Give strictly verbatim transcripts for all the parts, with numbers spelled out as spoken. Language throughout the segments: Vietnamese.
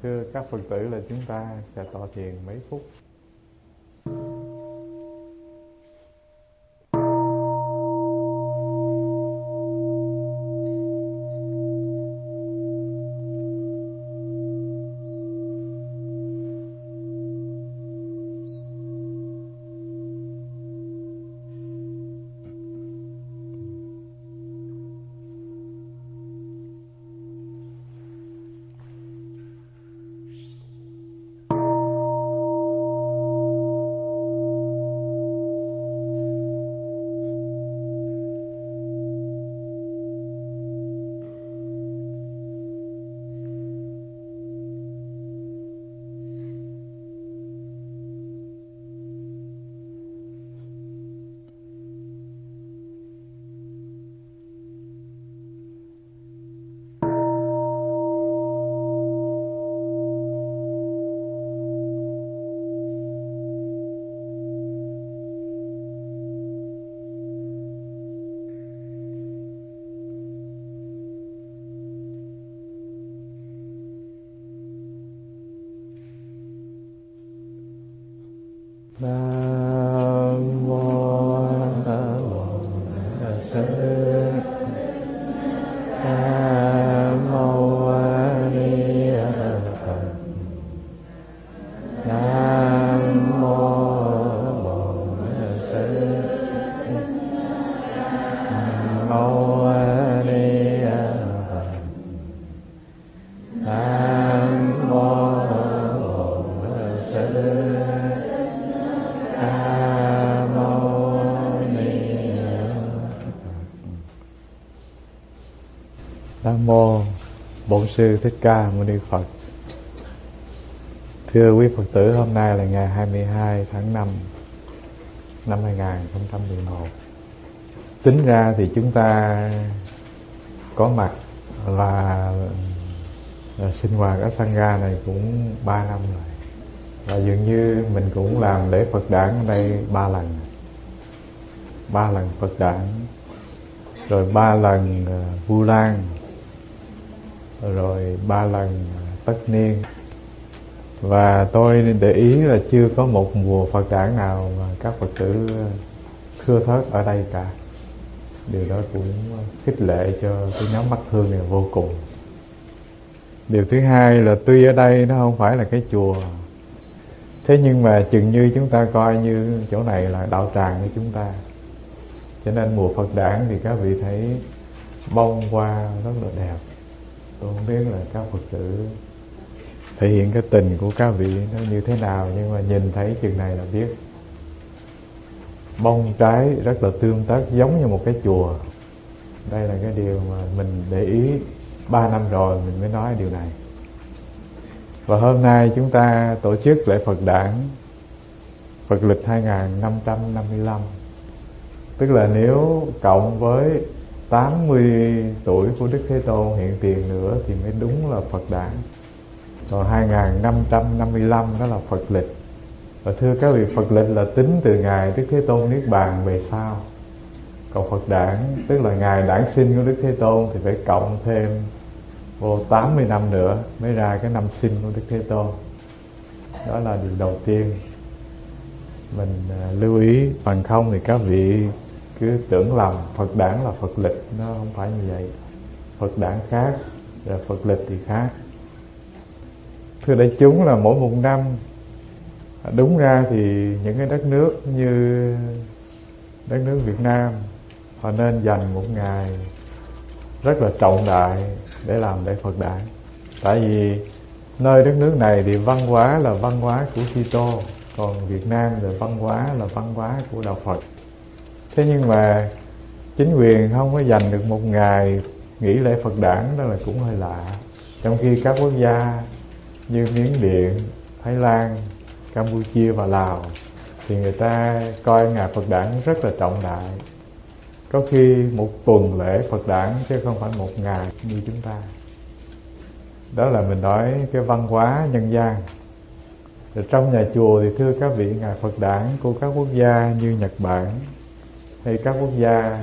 Thưa các Phật tử, là chúng ta sẽ tọa thiền mấy phút. Nam mô A Nam mô A Di Đà Phật. Nam mô Bổn Sư Nam mô A Di Đà Phật. Nam mô Bổn Sư Nam mô Bổn Sư Thích Ca Mâu Ni Phật. Thưa quý Phật tử, hôm nay là ngày hai mươi hai tháng năm năm hai nghìn không trăm mười một. Tính ra thì chúng ta có mặt là, là sinh hoạt ở Sangha này cũng ba năm rồi. Và dường như mình cũng làm lễ Phật đản ở đây ba lần. Ba lần Phật đản, rồi ba lần uh, Vu Lan, rồi ba lần tất niên. Và tôi để ý là chưa có một mùa Phật đản nào mà các Phật tử thưa thớt ở đây cả. Điều đó cũng khích lệ cho cái nhóm Mắt Thương này vô cùng. Điều thứ hai là tuy ở đây nó không phải là cái chùa, thế nhưng mà chừng như chúng ta coi như chỗ này là đạo tràng của chúng ta. Cho nên mùa Phật đản thì các vị thấy bông hoa rất là đẹp. Tôi không biết là các Phật tử thể hiện cái tình của các vị nó như thế nào, nhưng mà nhìn thấy chừng này là biết. Bông trái rất là tươm tất, giống như một cái chùa. Đây là cái điều mà mình để ý ba năm rồi mình mới nói điều này. Và hôm nay chúng ta tổ chức lễ Phật đản Phật lịch hai nghìn năm trăm năm mươi lăm. Tức là nếu cộng với tám mươi tuổi của Đức Thế Tôn hiện tiền nữa thì mới đúng là Phật đản. Còn hai nghìn năm trăm năm mươi lăm đó là Phật lịch. Và thưa các vị, Phật lịch là tính từ ngày Đức Thế Tôn Niết Bàn về sau. Còn Phật đản tức là ngày đản sinh của Đức Thế Tôn thì phải cộng thêm vô tám mươi năm nữa mới ra cái năm sinh của Đức Thế Tôn. Đó là điều đầu tiên mình lưu ý. Bằng không thì các vị cứ tưởng lầm Phật đản là Phật lịch. Nó không phải như vậy. Phật đản khác, rồi Phật lịch thì khác. Thưa đại chúng, là mỗi một năm, đúng ra thì những cái đất nước như đất nước Việt Nam, họ nên dành một ngày rất là trọng đại để làm lễ Phật đản. Tại vì nơi đất nước này thì văn hóa là văn hóa của Kitô, còn Việt Nam là văn hóa là văn hóa của Đạo Phật. Thế nhưng mà chính quyền không có dành được một ngày nghỉ lễ Phật đản, đó là cũng hơi lạ. Trong khi các quốc gia như Miến Điện, Thái Lan, Campuchia và Lào thì người ta coi ngày Phật đản rất là trọng đại. Có khi một tuần lễ Phật đản chứ không phải một ngày như chúng ta. Đó là mình nói cái văn hóa nhân gian. Rồi trong nhà chùa thì thưa các vị, ngày Phật đản của các quốc gia như Nhật Bản hay các quốc gia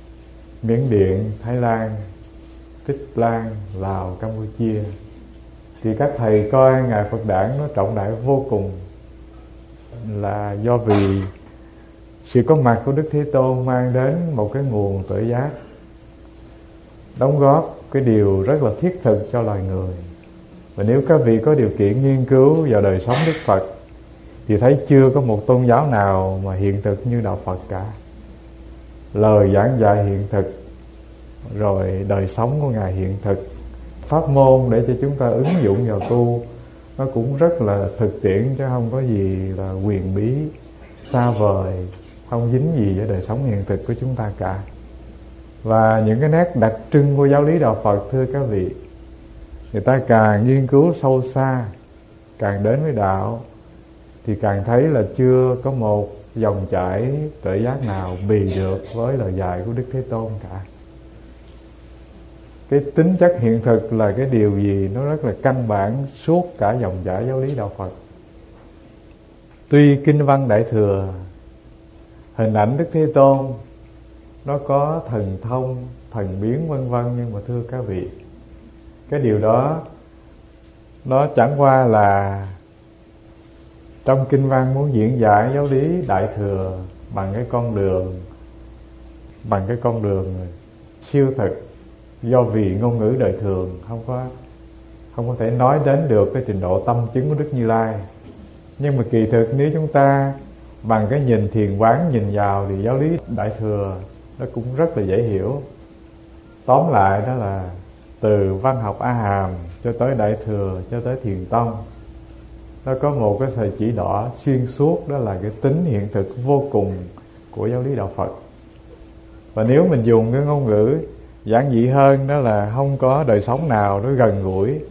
Miến Điện, Thái Lan, Tích Lan, Lào, Campuchia thì các thầy coi Ngài Phật Đản nó trọng đại vô cùng, là do vì sự có mặt của Đức Thế Tôn mang đến một cái nguồn tuệ giác, đóng góp cái điều rất là thiết thực cho loài người. Và nếu các vị có điều kiện nghiên cứu vào đời sống Đức Phật thì thấy chưa có một tôn giáo nào mà hiện thực như Đạo Phật cả. Lời giảng dạy hiện thực, rồi đời sống của Ngài hiện thực, pháp môn để cho chúng ta ứng dụng vào tu nó cũng rất là thực tiễn, chứ không có gì là huyền bí xa vời, không dính gì với đời sống hiện thực của chúng ta cả. Và những cái nét đặc trưng của giáo lý Đạo Phật, thưa các vị, người ta càng nghiên cứu sâu xa, càng đến với đạo thì càng thấy là chưa có một dòng chảy tuệ giác nào bì được với lời dạy của Đức Thế Tôn cả. Cái tính chất hiện thực là cái điều gì nó rất là căn bản suốt cả dòng chảy giáo lý Đạo Phật. Tuy kinh văn Đại Thừa, hình ảnh Đức Thế Tôn nó có thần thông, thần biến vân vân, nhưng mà thưa các vị, cái điều đó nó chẳng qua là trong kinh văn muốn diễn giải giáo lý Đại Thừa bằng cái con đường bằng cái con đường siêu thực, do vì ngôn ngữ đời thường không có không có thể nói đến được cái trình độ tâm chứng của Đức Như Lai. Nhưng mà kỳ thực nếu chúng ta bằng cái nhìn thiền quán nhìn vào thì giáo lý Đại Thừa nó cũng rất là dễ hiểu. Tóm lại đó là từ văn học A Hàm cho tới Đại Thừa cho tới Thiền Tông, nó có một cái sợi chỉ đỏ xuyên suốt, đó là cái tính hiện thực vô cùng của giáo lý Đạo Phật. Và nếu mình dùng cái ngôn ngữ giản dị hơn, đó là không có đời sống nào nó gần gũi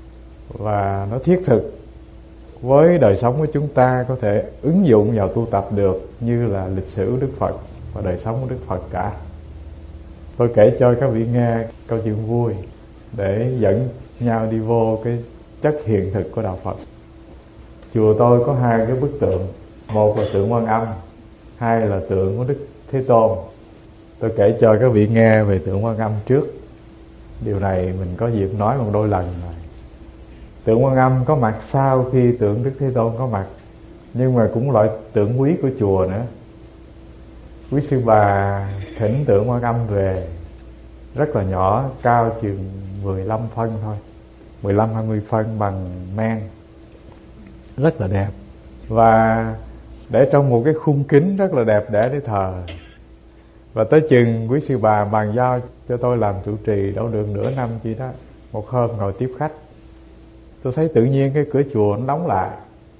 và nó thiết thực với đời sống của chúng ta có thể ứng dụng vào tu tập được như là lịch sử của Đức Phật và đời sống của Đức Phật cả. Tôi kể cho các vị nghe câu chuyện vui để dẫn nhau đi vô cái chất hiện thực của Đạo Phật. Chùa tôi có hai cái bức tượng, một là tượng Quan Âm, hai là tượng của Đức Thế Tôn. Tôi kể cho các vị nghe về tượng Quan Âm trước. Điều này mình có dịp nói một đôi lần rồi. Tượng Quan Âm có mặt sau khi tượng Đức Thế Tôn có mặt, nhưng mà cũng loại tượng quý của chùa nữa. Quý sư bà thỉnh tượng Quan Âm về, rất là nhỏ, cao chừng mười lăm phân thôi, mười lăm hai mươi phân bằng men, rất là đẹp. Và để trong một cái khung kính rất là đẹp để để thờ. Và tới chừng quý sư bà bàn giao cho tôi làm trụ trì đâu được nửa năm chi đó. Một hôm ngồi tiếp khách, tôi thấy tự nhiên cái cửa chùa nó đóng lại.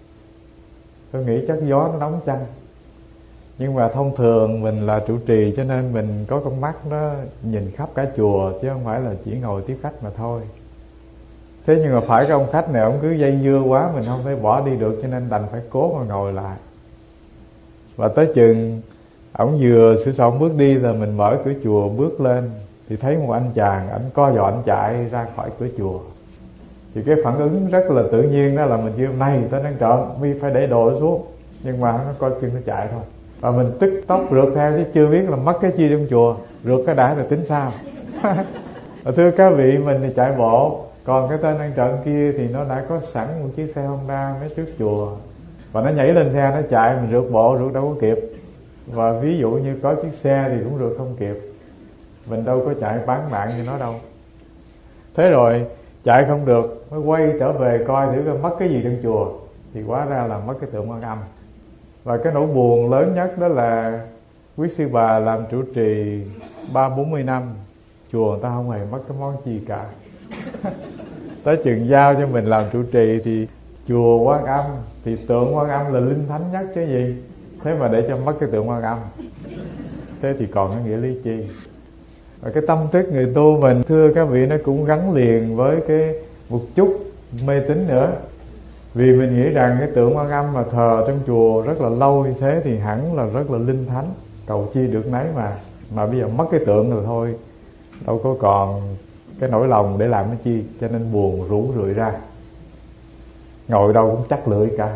Tôi nghĩ chắc gió nó đóng chăng. Nhưng mà thông thường mình là trụ trì cho nên mình có con mắt nó nhìn khắp cả chùa, chứ không phải là chỉ ngồi tiếp khách mà thôi. Thế nhưng mà phải cái ông khách này ông cứ dây dưa quá, mình không thể bỏ đi được, cho nên đành phải cố mà ngồi lại. Và tới chừng ổng vừa sửa soạn bước đi là mình mở cửa chùa bước lên thì thấy một anh chàng, ảnh co giò ảnh chạy ra khỏi cửa chùa. Thì cái phản ứng rất là tự nhiên đó là mình kêu này tới đang trộm, mi phải để đồ xuống. Nhưng mà nó coi chừng nó chạy thôi. Và mình tức tốc rượt theo chứ chưa biết là mất cái chi trong chùa, rượt cái đã rồi tính sao. Và thưa các vị, mình thì chạy bộ, còn cái tên ăn trộm kia thì nó đã có sẵn một chiếc xe Honda mấy trước chùa, và nó nhảy lên xe nó chạy, mình rượt bộ rượt đâu có kịp. Và ví dụ như có chiếc xe thì cũng rượt không kịp, mình đâu có chạy bán mạng như nó đâu. Thế rồi chạy không được mới quay trở về coi thử coi mất cái gì trong chùa, thì hóa ra là mất cái tượng Quan Âm. Và cái nỗi buồn lớn nhất đó là quý sư bà làm trụ trì ba bốn mươi năm, chùa người ta không hề mất cái món chi cả. Tới chừng giao cho mình làm trụ trì thì chùa Quan Âm thì tượng Quan Âm là linh thánh nhất chứ gì. Thế mà để cho mất cái tượng Quan Âm, thế thì còn cái nghĩa lý chi. Và cái tâm thức người tu mình, thưa các vị, nó cũng gắn liền với cái một chút mê tín nữa. Vì mình nghĩ rằng cái tượng Quan Âm mà thờ trong chùa rất là lâu như thế thì hẳn là rất là linh thánh, cầu chi được nấy mà. Mà bây giờ mất cái tượng rồi thôi, đâu có còn cái nỗi lòng để làm cái chi. Cho nên buồn rũ rượi ra, ngồi đâu cũng chắc lưỡi cả.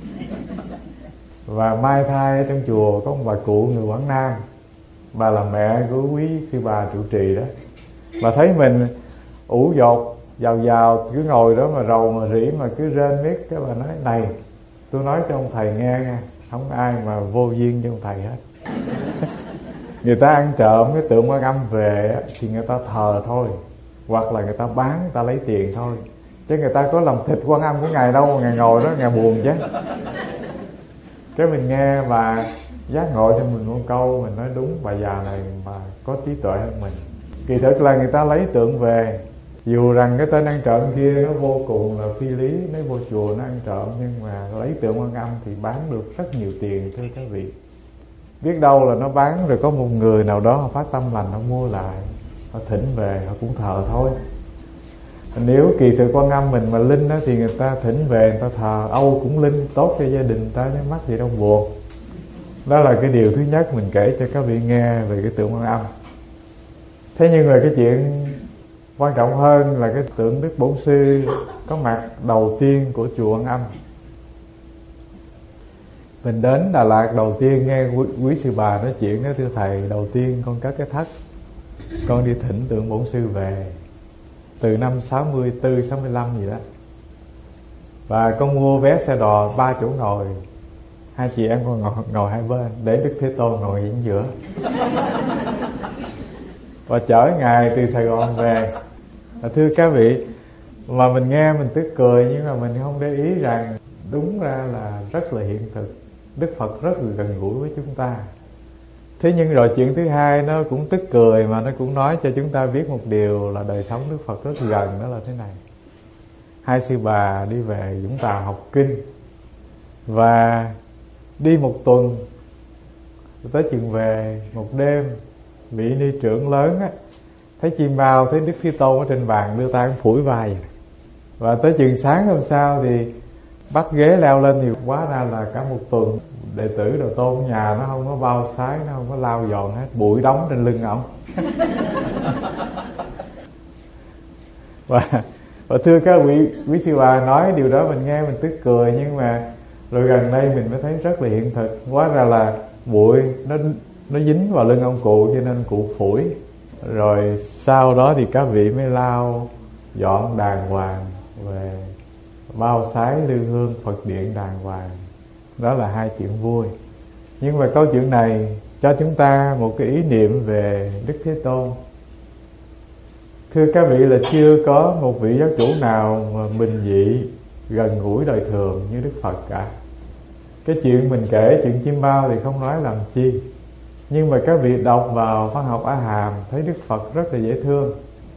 Và mai thai trong chùa có một bà cụ người Quảng Nam, bà là mẹ của quý sư bà trụ trì đó. Bà thấy mình ủ dột Vào vào cứ ngồi đó mà rầu mà rĩ mà cứ rên miết. Cái bà nói này, tôi nói cho ông thầy nghe nha, không ai mà vô duyên cho ông thầy hết. Người ta ăn trộm cái tượng Quan Âm về thì người ta thờ thôi, hoặc là người ta bán, người ta lấy tiền thôi, chứ người ta có làm thịt Quan Âm của ngài đâu mà ngài ngồi đó ngài buồn chứ. Cái mình nghe bà giác ngộ cho mình một câu, mình nói đúng, bà già này bà có trí tuệ hơn mình. Kỳ thực là người ta lấy tượng về, dù rằng cái tên ăn trộm kia nó vô cùng là phi lý, nó vô chùa nó ăn trộm, nhưng mà lấy tượng Quan Âm thì bán được rất nhiều tiền thưa các vị. Biết đâu là nó bán rồi có một người nào đó họ phát tâm lành, họ mua lại, họ thỉnh về, họ cũng thờ thôi. Nếu kỳ thực Quan Âm mình mà linh đó thì người ta thỉnh về, người ta thờ Âu cũng linh, tốt cho gia đình người ta, nó mắc gì đâu buồn. Đó là cái điều thứ nhất mình kể cho các vị nghe về cái tượng Quan Âm. Thế nhưng mà cái chuyện quan trọng hơn là cái tượng Đức Bổn Sư có mặt đầu tiên của chùa Quan Âm. Mình đến Đà Lạt đầu tiên nghe quý, quý sư bà nói chuyện đó, thưa thầy, đầu tiên con cất cái thất, con đi thỉnh tượng Bổn Sư về từ năm sáu mươi tư, sáu mươi lăm gì đó. Và con mua vé xe đò ba chỗ ngồi, hai chị em con ngồi, ngồi hai bên, để Đức Thế Tôn ngồi ở giữa. Và chở ngài từ Sài Gòn về. Và thưa các vị, mà mình nghe mình tức cười, nhưng mà mình không để ý rằng đúng ra là rất là hiện thực. Đức Phật rất là gần gũi với chúng ta. Thế nhưng rồi chuyện thứ hai nó cũng tức cười, mà nó cũng nói cho chúng ta biết một điều là đời sống Đức Phật rất gần. Đó là thế này: hai sư bà đi về Vũng Tàu học kinh, và đi một tuần, tới chừng về một đêm, vị ni trưởng lớn á, thấy chim bao, thấy Đức Thế Tôn ở trên bàn, đưa tay cũng phủi vai. Và tới chừng sáng hôm sau thì bắt ghế leo lên, thì hóa ra là cả một tuần đệ tử Đồ Tôn nhà nó không có bao sái, nó không có lau dọn hết, bụi đóng trên lưng ổng. và, và thưa các vị quý sư bà, nói điều đó mình nghe mình tức cười, nhưng mà rồi gần đây mình mới thấy rất là hiện thực. Hóa ra là bụi nó nó dính vào lưng ông cụ, cho nên cụ phủi. Rồi sau đó thì các vị mới lau dọn đàng hoàng, về bao sái lư hương Phật điện đàng hoàng. Đó là hai chuyện vui. Nhưng mà câu chuyện này cho chúng ta một cái ý niệm về Đức Thế Tôn. Thưa các vị, là chưa có một vị giáo chủ nào mà bình dị, gần gũi đời thường như Đức Phật cả. Cái chuyện mình kể chuyện chim bao thì không nói làm chi, nhưng mà các vị đọc vào văn học A Hàm thấy Đức Phật rất là dễ thương.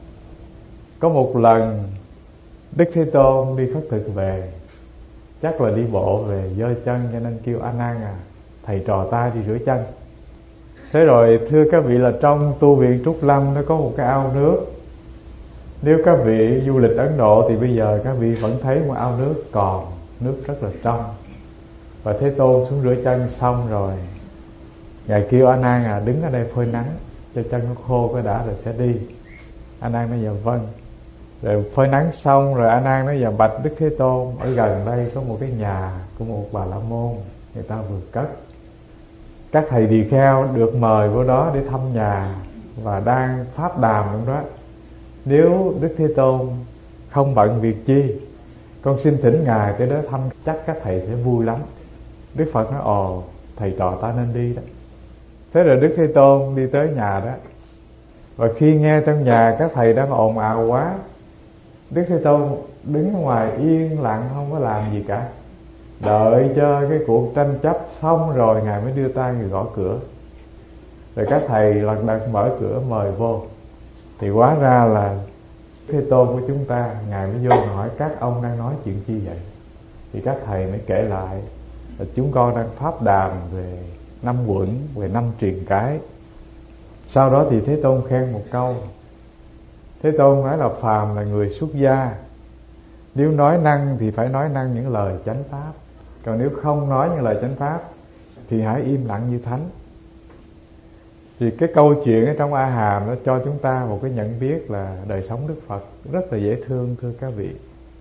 Có một lần Đức Thế Tôn đi khất thực về, chắc là đi bộ về dơ chân, cho nên kêu A Nan à, thầy trò ta đi rửa chân. Thế rồi thưa các vị, là trong tu viện Trúc Lâm nó có một cái ao nước. Nếu các vị du lịch Ấn Độ thì bây giờ các vị vẫn thấy một ao nước còn, nước rất là trong. Và Thế Tôn xuống rửa chân xong rồi, ngài kêu A Nan à, đứng ở đây phơi nắng cho chân nó khô cái đã rồi sẽ đi. A Nan nói dạ vâng. Rồi phơi nắng xong rồi A Nan nói dạ bạch Đức Thế Tôn, ở gần đây có một cái nhà của một bà la môn, người ta vừa cất. Các thầy tỳ kheo được mời vô đó để thăm nhà và đang pháp đàm trong đó. Nếu Đức Thế Tôn không bận việc chi, con xin thỉnh ngài tới đó thăm, chắc các thầy sẽ vui lắm. Đức Phật nói ồ, thầy trò ta nên đi đó. Thế rồi Đức Thế Tôn đi tới nhà đó, và khi nghe trong nhà các thầy đang ồn ào quá, Đức Thế Tôn đứng ở ngoài yên lặng không có làm gì cả, đợi cho cái cuộc tranh chấp xong rồi ngài mới đưa tay người gõ cửa. Rồi các thầy lật đật mở cửa mời vô. Thì hóa ra là Thế Tôn của chúng ta, ngài mới vô hỏi các ông đang nói chuyện chi vậy. Thì các thầy mới kể lại là chúng con đang pháp đàm về năm quẩn, về năm truyền cái. Sau đó thì Thế Tôn khen một câu. Thế Tôn nói là phàm là người xuất gia, nếu nói năng thì phải nói năng những lời chánh pháp, còn nếu không nói những lời chánh pháp thì hãy im lặng như thánh. Thì cái câu chuyện ở trong A Hàm nó cho chúng ta một cái nhận biết là đời sống Đức Phật rất là dễ thương thưa các vị.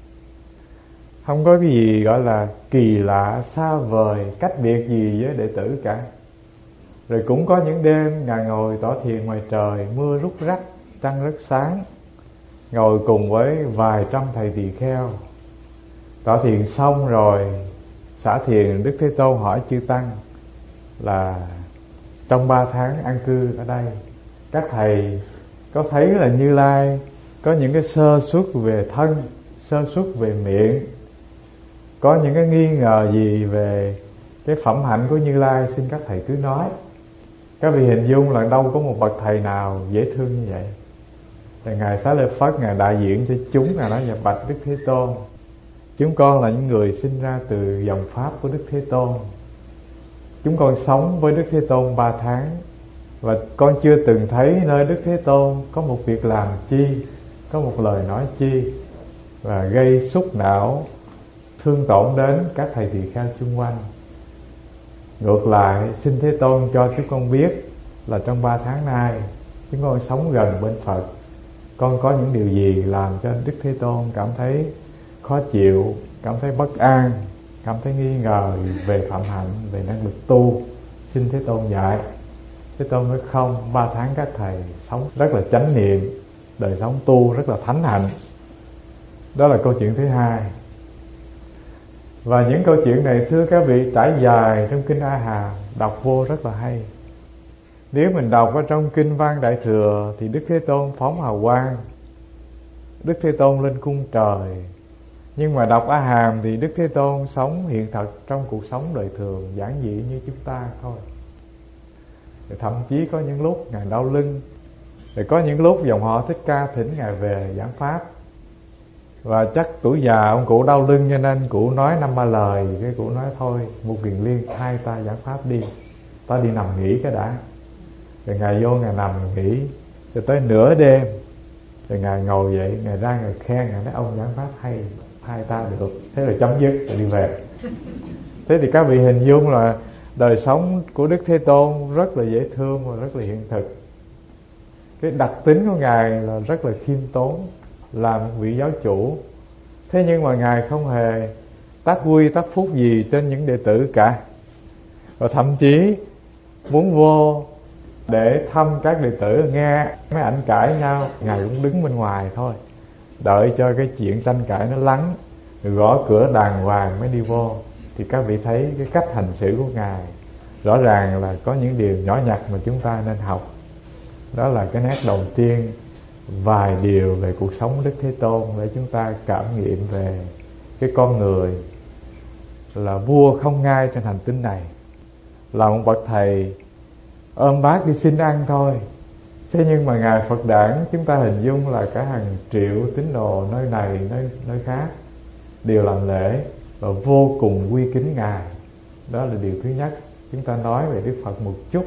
Không có cái gì gọi là kỳ lạ, xa vời, cách biệt gì với đệ tử cả. Rồi cũng có những đêm ngài ngồi tỏ thiền ngoài trời, mưa rút rắc, trăng rất sáng. ngồi cùng với vài trăm thầy tỳ kheo. Tọa thiền xong rồi, xả thiền, Đức Thế Tôn hỏi chư tăng là trong ba tháng an cư ở đây, các thầy có thấy là Như Lai có những cái sơ suất về thân, sơ suất về miệng, có những cái nghi ngờ gì về cái phẩm hạnh của Như Lai, xin các thầy cứ nói. Các vị hình dung là đâu có một bậc thầy nào dễ thương như vậy. Thì Ngài Xá Lợi Phất, Ngài đại diện cho chúng, Ngài nói: dạ bạch Đức Thế Tôn, chúng con là những người sinh ra từ dòng pháp của Đức Thế Tôn. Chúng con sống với Đức Thế Tôn ba tháng, và con chưa từng thấy nơi Đức Thế Tôn có một việc làm chi, có một lời nói chi và gây xúc não, thương tổn đến các thầy tỳ kheo chung quanh. Ngược lại, xin Thế Tôn cho chúng con biết là trong ba tháng nay chúng con sống gần bên Phật, con có những điều gì làm cho Đức Thế Tôn cảm thấy khó chịu, cảm thấy bất an, cảm thấy nghi ngờ về phạm hạnh, về năng lực tu, xin Thế Tôn dạy. Thế Tôn nói không, ba tháng các thầy sống rất là chánh niệm, đời sống tu rất là thánh hạnh. Đó là câu chuyện thứ hai. Và những câu chuyện này thưa các vị trải dài trong Kinh A Hàm, đọc vô rất là hay. Nếu mình đọc ở trong Kinh Văn Đại Thừa thì Đức Thế Tôn phóng hào quang, Đức Thế Tôn lên cung trời. Nhưng mà đọc A Hàm thì Đức Thế Tôn sống hiện thật trong cuộc sống đời thường, giản dị như chúng ta thôi. Thì thậm chí có những lúc Ngài đau lưng, thì có những lúc dòng họ Thích Ca thỉnh Ngài về giảng pháp. Và chắc tuổi già ông cụ đau lưng cho nên cụ nói năm ba lời. Cái cụ nói thôi, Một Kiền Liên thay ta giảng pháp đi, ta đi nằm nghỉ cái đã. Rồi Ngài vô Ngài nằm nghỉ cho tới nửa đêm. Rồi Ngài ngồi dậy, Ngài ra Ngài khen, Ngài nói ông giảng pháp hay, thay ta được. Thế rồi chấm dứt rồi đi về. Thế thì các vị hình dung là đời sống của Đức Thế Tôn rất là dễ thương và rất là hiện thực. Cái đặc tính của Ngài là rất là khiêm tốn, là một vị giáo chủ. Thế nhưng mà Ngài không hề tác vui tác phúc gì trên những đệ tử cả. Và thậm chí muốn vô để thăm các đệ tử, nghe mấy ảnh cãi nhau, Ngài cũng đứng bên ngoài thôi, đợi cho cái chuyện tranh cãi nó lắng, rồi gõ cửa đàng hoàng mới đi vô. Thì các vị thấy cái cách hành xử của Ngài rõ ràng là có những điều nhỏ nhặt mà chúng ta nên học. Đó là cái nét đầu tiên, vài điều về cuộc sống Đức Thế Tôn để chúng ta cảm nghiệm về cái con người là vua không ngai trên hành tinh này, là một bậc thầy ôm bát đi xin ăn thôi. Thế nhưng mà Ngài Phật Đản, chúng ta hình dung là cả hàng triệu tín đồ nơi này, nơi, nơi khác đều làm lễ và vô cùng quy kính Ngài. Đó là điều thứ nhất. Chúng ta nói về Đức Phật một chút.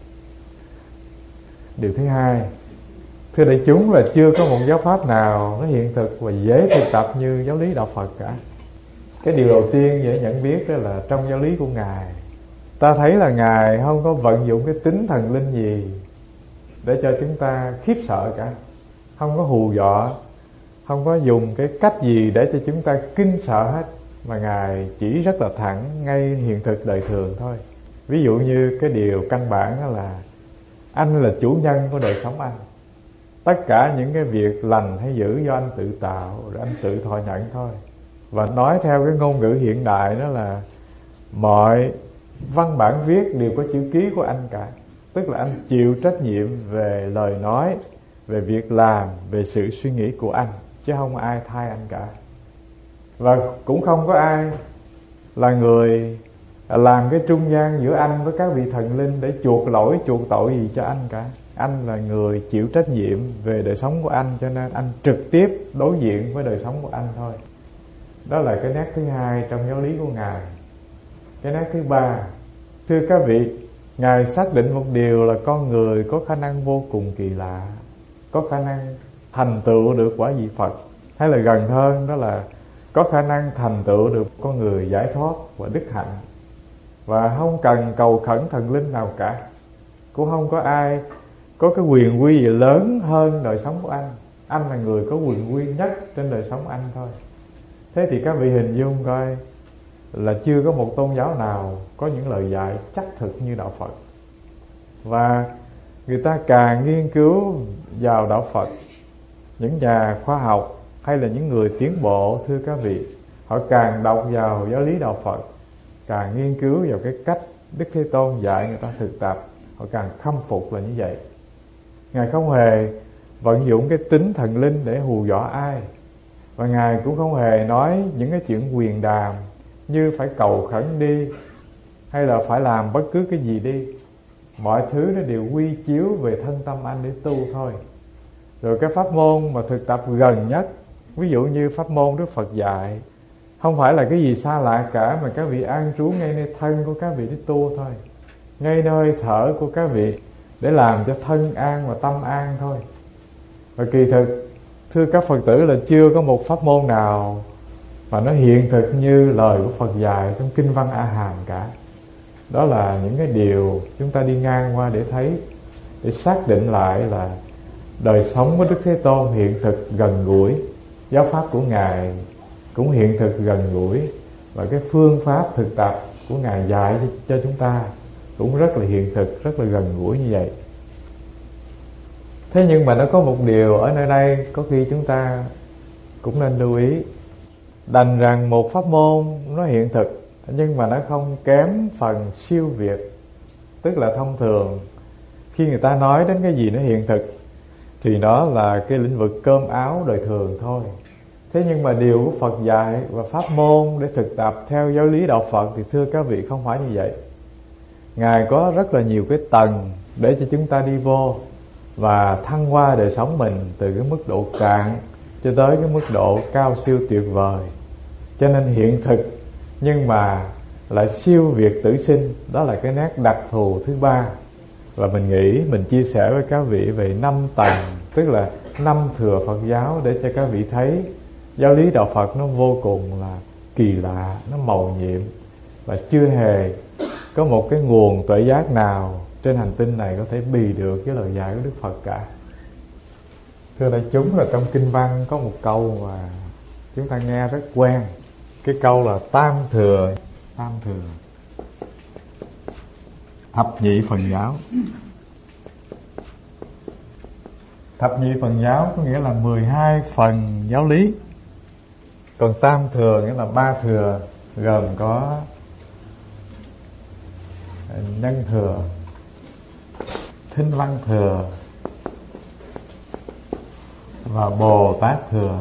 Điều thứ hai, thưa đại chúng, là chưa có một giáo pháp nào nó hiện thực và dễ thực tập như giáo lý Đạo Phật cả. Cái điều đầu tiên dễ nhận biết đó là trong giáo lý của Ngài, ta thấy là Ngài không có vận dụng cái tính thần linh gì để cho chúng ta khiếp sợ cả, không có hù dọa, không có dùng cái cách gì để cho chúng ta kinh sợ hết, mà Ngài chỉ rất là thẳng, ngay hiện thực đời thường thôi. Ví dụ như cái điều căn bản đó là anh là chủ nhân của đời sống anh. Tất cả những cái việc lành hay dữ do anh tự tạo, rồi anh tự thọ nhận thôi. Và nói theo cái ngôn ngữ hiện đại đó là mọi văn bản viết đều có chữ ký của anh cả. Tức là anh chịu trách nhiệm về lời nói, về việc làm, về sự suy nghĩ của anh, chứ không ai thay anh cả. Và cũng không có ai là người làm cái trung gian giữa anh với các vị thần linh để chuộc lỗi, chuộc tội gì cho anh cả. Anh là người chịu trách nhiệm về đời sống của anh, cho nên anh trực tiếp đối diện với đời sống của anh thôi. Đó là cái nét thứ hai trong giáo lý của Ngài. Cái nét thứ ba, thưa các vị, Ngài xác định một điều là con người có khả năng vô cùng kỳ lạ, có khả năng thành tựu được quả vị Phật, hay là gần hơn đó là có khả năng thành tựu được con người giải thoát và đức hạnh, và không cần cầu khẩn thần linh nào cả, cũng không có ai có cái quyền quy gì lớn hơn đời sống của anh. Anh là người có quyền quy nhất trên đời sống anh thôi. Thế thì các vị hình dung coi là chưa có một tôn giáo nào có những lời dạy chắc thực như Đạo Phật. Và người ta càng nghiên cứu vào Đạo Phật những nhà khoa học hay là những người tiến bộ, thưa các vị, họ càng đọc vào giáo lý đạo Phật, càng nghiên cứu vào cái cách Đức Thế Tôn dạy người ta thực tập, họ càng khâm phục là như vậy. Ngài không hề vận dụng cái tính thần linh để hù dọa ai, và Ngài cũng không hề nói những cái chuyện huyền đàm như phải cầu khẩn đi hay là phải làm bất cứ cái gì đi. Mọi thứ nó đều quy chiếu về thân tâm anh để tu thôi. Rồi cái pháp môn mà thực tập gần nhất, ví dụ như pháp môn Đức Phật dạy, không phải là cái gì xa lạ cả, mà các vị an trú ngay nơi thân của các vị để tu thôi, ngay nơi thở của các vị để làm cho thân an và tâm an thôi. Và kỳ thực, thưa các Phật tử, là chưa có một pháp môn nào mà nó hiện thực như lời của Phật dạy trong Kinh Văn A Hàm cả. Đó là những cái điều chúng ta đi ngang qua để thấy, để xác định lại là đời sống của Đức Thế Tôn hiện thực gần gũi, giáo pháp của Ngài cũng hiện thực gần gũi, và cái phương pháp thực tập của Ngài dạy cho chúng ta cũng rất là hiện thực, rất là gần gũi như vậy. Thế nhưng mà nó có một điều ở nơi đây có khi chúng ta cũng nên lưu ý. Đành rằng một pháp môn nó hiện thực, nhưng mà nó không kém phần siêu việt. Tức là thông thường khi người ta nói đến cái gì nó hiện thực thì nó là cái lĩnh vực cơm áo đời thường thôi. Thế nhưng mà điều của Phật dạy và pháp môn để thực tập theo giáo lý đạo Phật thì thưa các vị không phải như vậy. Ngài có rất là nhiều cái tầng để cho chúng ta đi vô và thăng hoa đời sống mình từ cái mức độ cạn cho tới cái mức độ cao siêu tuyệt vời. Cho nên hiện thực nhưng mà lại siêu việt tử sinh, đó là cái nét đặc thù thứ ba. Và mình nghĩ mình chia sẻ với các vị về năm tầng, tức là năm thừa Phật giáo, để cho các vị thấy giáo lý đạo Phật nó vô cùng là kỳ lạ, nó mầu nhiệm, và chưa hề có một cái nguồn tuệ giác nào trên hành tinh này có thể bì được cái lời dạy của Đức Phật cả. Thưa đại chúng, là trong Kinh Văn có một câu mà chúng ta nghe rất quen. Cái câu là tam thừa. Tam thừa thập nhị phần giáo. Thập nhị phần giáo có nghĩa là mười hai phần giáo lý. Còn tam thừa nghĩa là ba thừa, gồm có nhân thừa, thinh văn thừa và Bồ Tát thừa.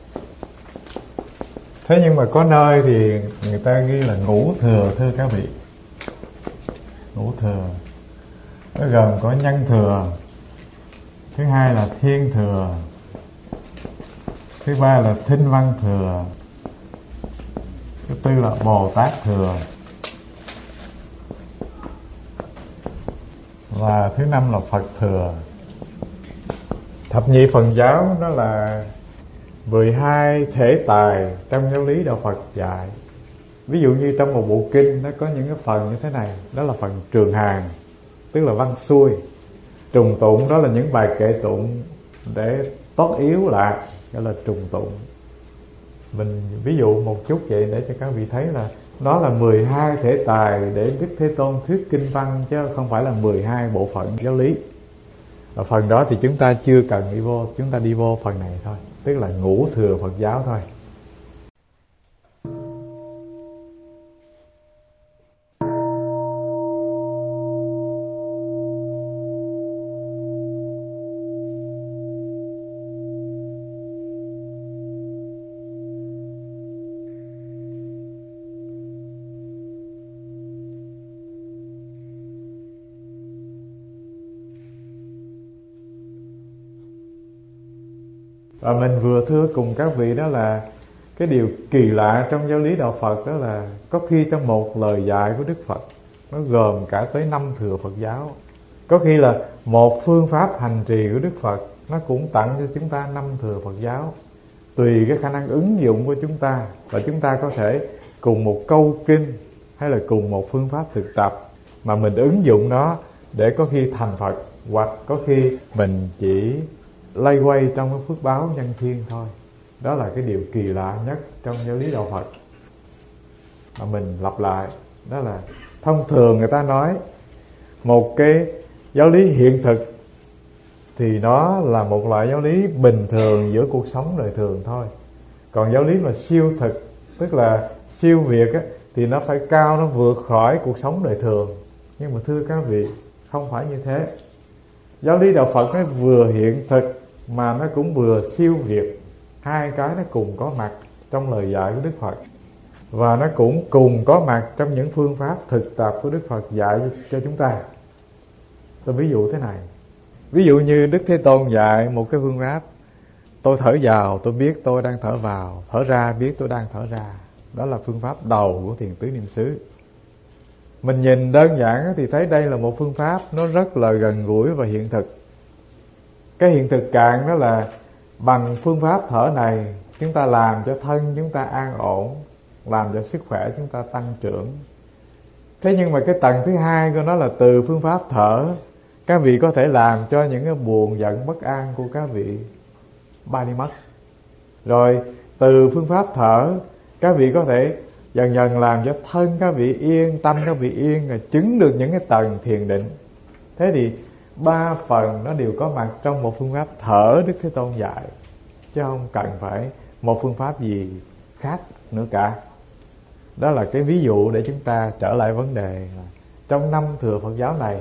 Thế nhưng mà có nơi thì người ta ghi là ngũ thừa, thưa các vị. Ngũ thừa nó gồm có nhân thừa, thứ hai là thiên thừa, thứ ba là thinh văn thừa, thứ tư là Bồ Tát thừa, và thứ năm là Phật thừa. Thập nhị phần giáo đó là mười hai thể tài trong giáo lý đạo Phật dạy. Ví dụ như trong một bộ kinh nó có những cái phần như thế này, đó là phần trường hàng, tức là văn xuôi. Trùng tụng đó là những bài kệ tụng để tốt yếu lạc, gọi là trùng tụng. Mình ví dụ một chút vậy để cho các vị thấy là đó là mười hai thể tài để Đức Thế Tôn thuyết kinh văn, chứ không phải là mười hai bộ phận giáo lý. Và phần đó thì chúng ta chưa cần đi vô, chúng ta đi vô phần này thôi, tức là ngũ thừa Phật giáo thôi. Và mình vừa thưa cùng các vị đó là cái điều kỳ lạ trong giáo lý đạo Phật, đó là có khi trong một lời dạy của Đức Phật nó gồm cả tới năm thừa Phật giáo. Có khi là một phương pháp hành trì của Đức Phật nó cũng tặng cho chúng ta năm thừa Phật giáo, tùy cái khả năng ứng dụng của chúng ta. Và chúng ta có thể cùng một câu kinh hay là cùng một phương pháp thực tập mà mình ứng dụng nó để có khi thành Phật, hoặc có khi mình chỉ lay quay trong cái phước báo nhân thiên thôi. Đó là cái điều kỳ lạ nhất trong giáo lý đạo Phật. Mà mình lặp lại, đó là thông thường người ta nói một cái giáo lý hiện thực thì nó là một loại giáo lý bình thường giữa cuộc sống đời thường thôi. Còn giáo lý mà siêu thực, tức là siêu việt á, thì nó phải cao, nó vượt khỏi cuộc sống đời thường. Nhưng mà thưa các vị, không phải như thế. Giáo lý đạo Phật nó vừa hiện thực mà nó cũng vừa siêu việt. Hai cái nó cùng có mặt trong lời dạy của Đức Phật, và nó cũng cùng có mặt trong những phương pháp thực tập của Đức Phật dạy cho chúng ta. Tôi ví dụ thế này. Ví dụ như Đức Thế Tôn dạy một cái phương pháp: tôi thở vào tôi biết tôi đang thở vào, thở ra biết tôi đang thở ra. Đó là phương pháp đầu của thiền tứ niệm xứ. Mình nhìn đơn giản thì thấy đây là một phương pháp nó rất là gần gũi và hiện thực. Cái hiện thực cạn đó là bằng phương pháp thở này, chúng ta làm cho thân chúng ta an ổn, làm cho sức khỏe chúng ta tăng trưởng. Thế nhưng mà cái tầng thứ hai của nó là từ phương pháp thở, các vị có thể làm cho những cái buồn giận bất an của các vị bay đi mất. Rồi từ phương pháp thở, các vị có thể dần dần làm cho thân các vị yên, tâm các vị yên, rồi chứng được những cái tầng thiền định. Thế thì ba phần nó đều có mặt trong một phương pháp thở Đức Thế Tôn dạy, chứ không cần phải một phương pháp gì khác nữa cả. Đó là cái ví dụ để chúng ta trở lại vấn đề. Trong năm thừa Phật giáo này,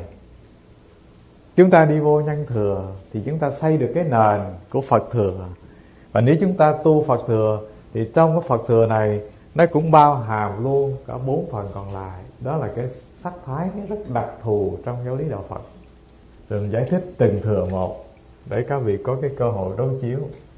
chúng ta đi vô nhân thừa thì chúng ta xây được cái nền của Phật thừa. Và nếu chúng ta tu Phật thừa thì trong cái Phật thừa này nó cũng bao hàm luôn cả bốn phần còn lại. Đó là cái sắc thái rất đặc thù trong giáo lý đạo Phật. Rồi mình giải thích từng thừa một để các vị có cái cơ hội đối chiếu.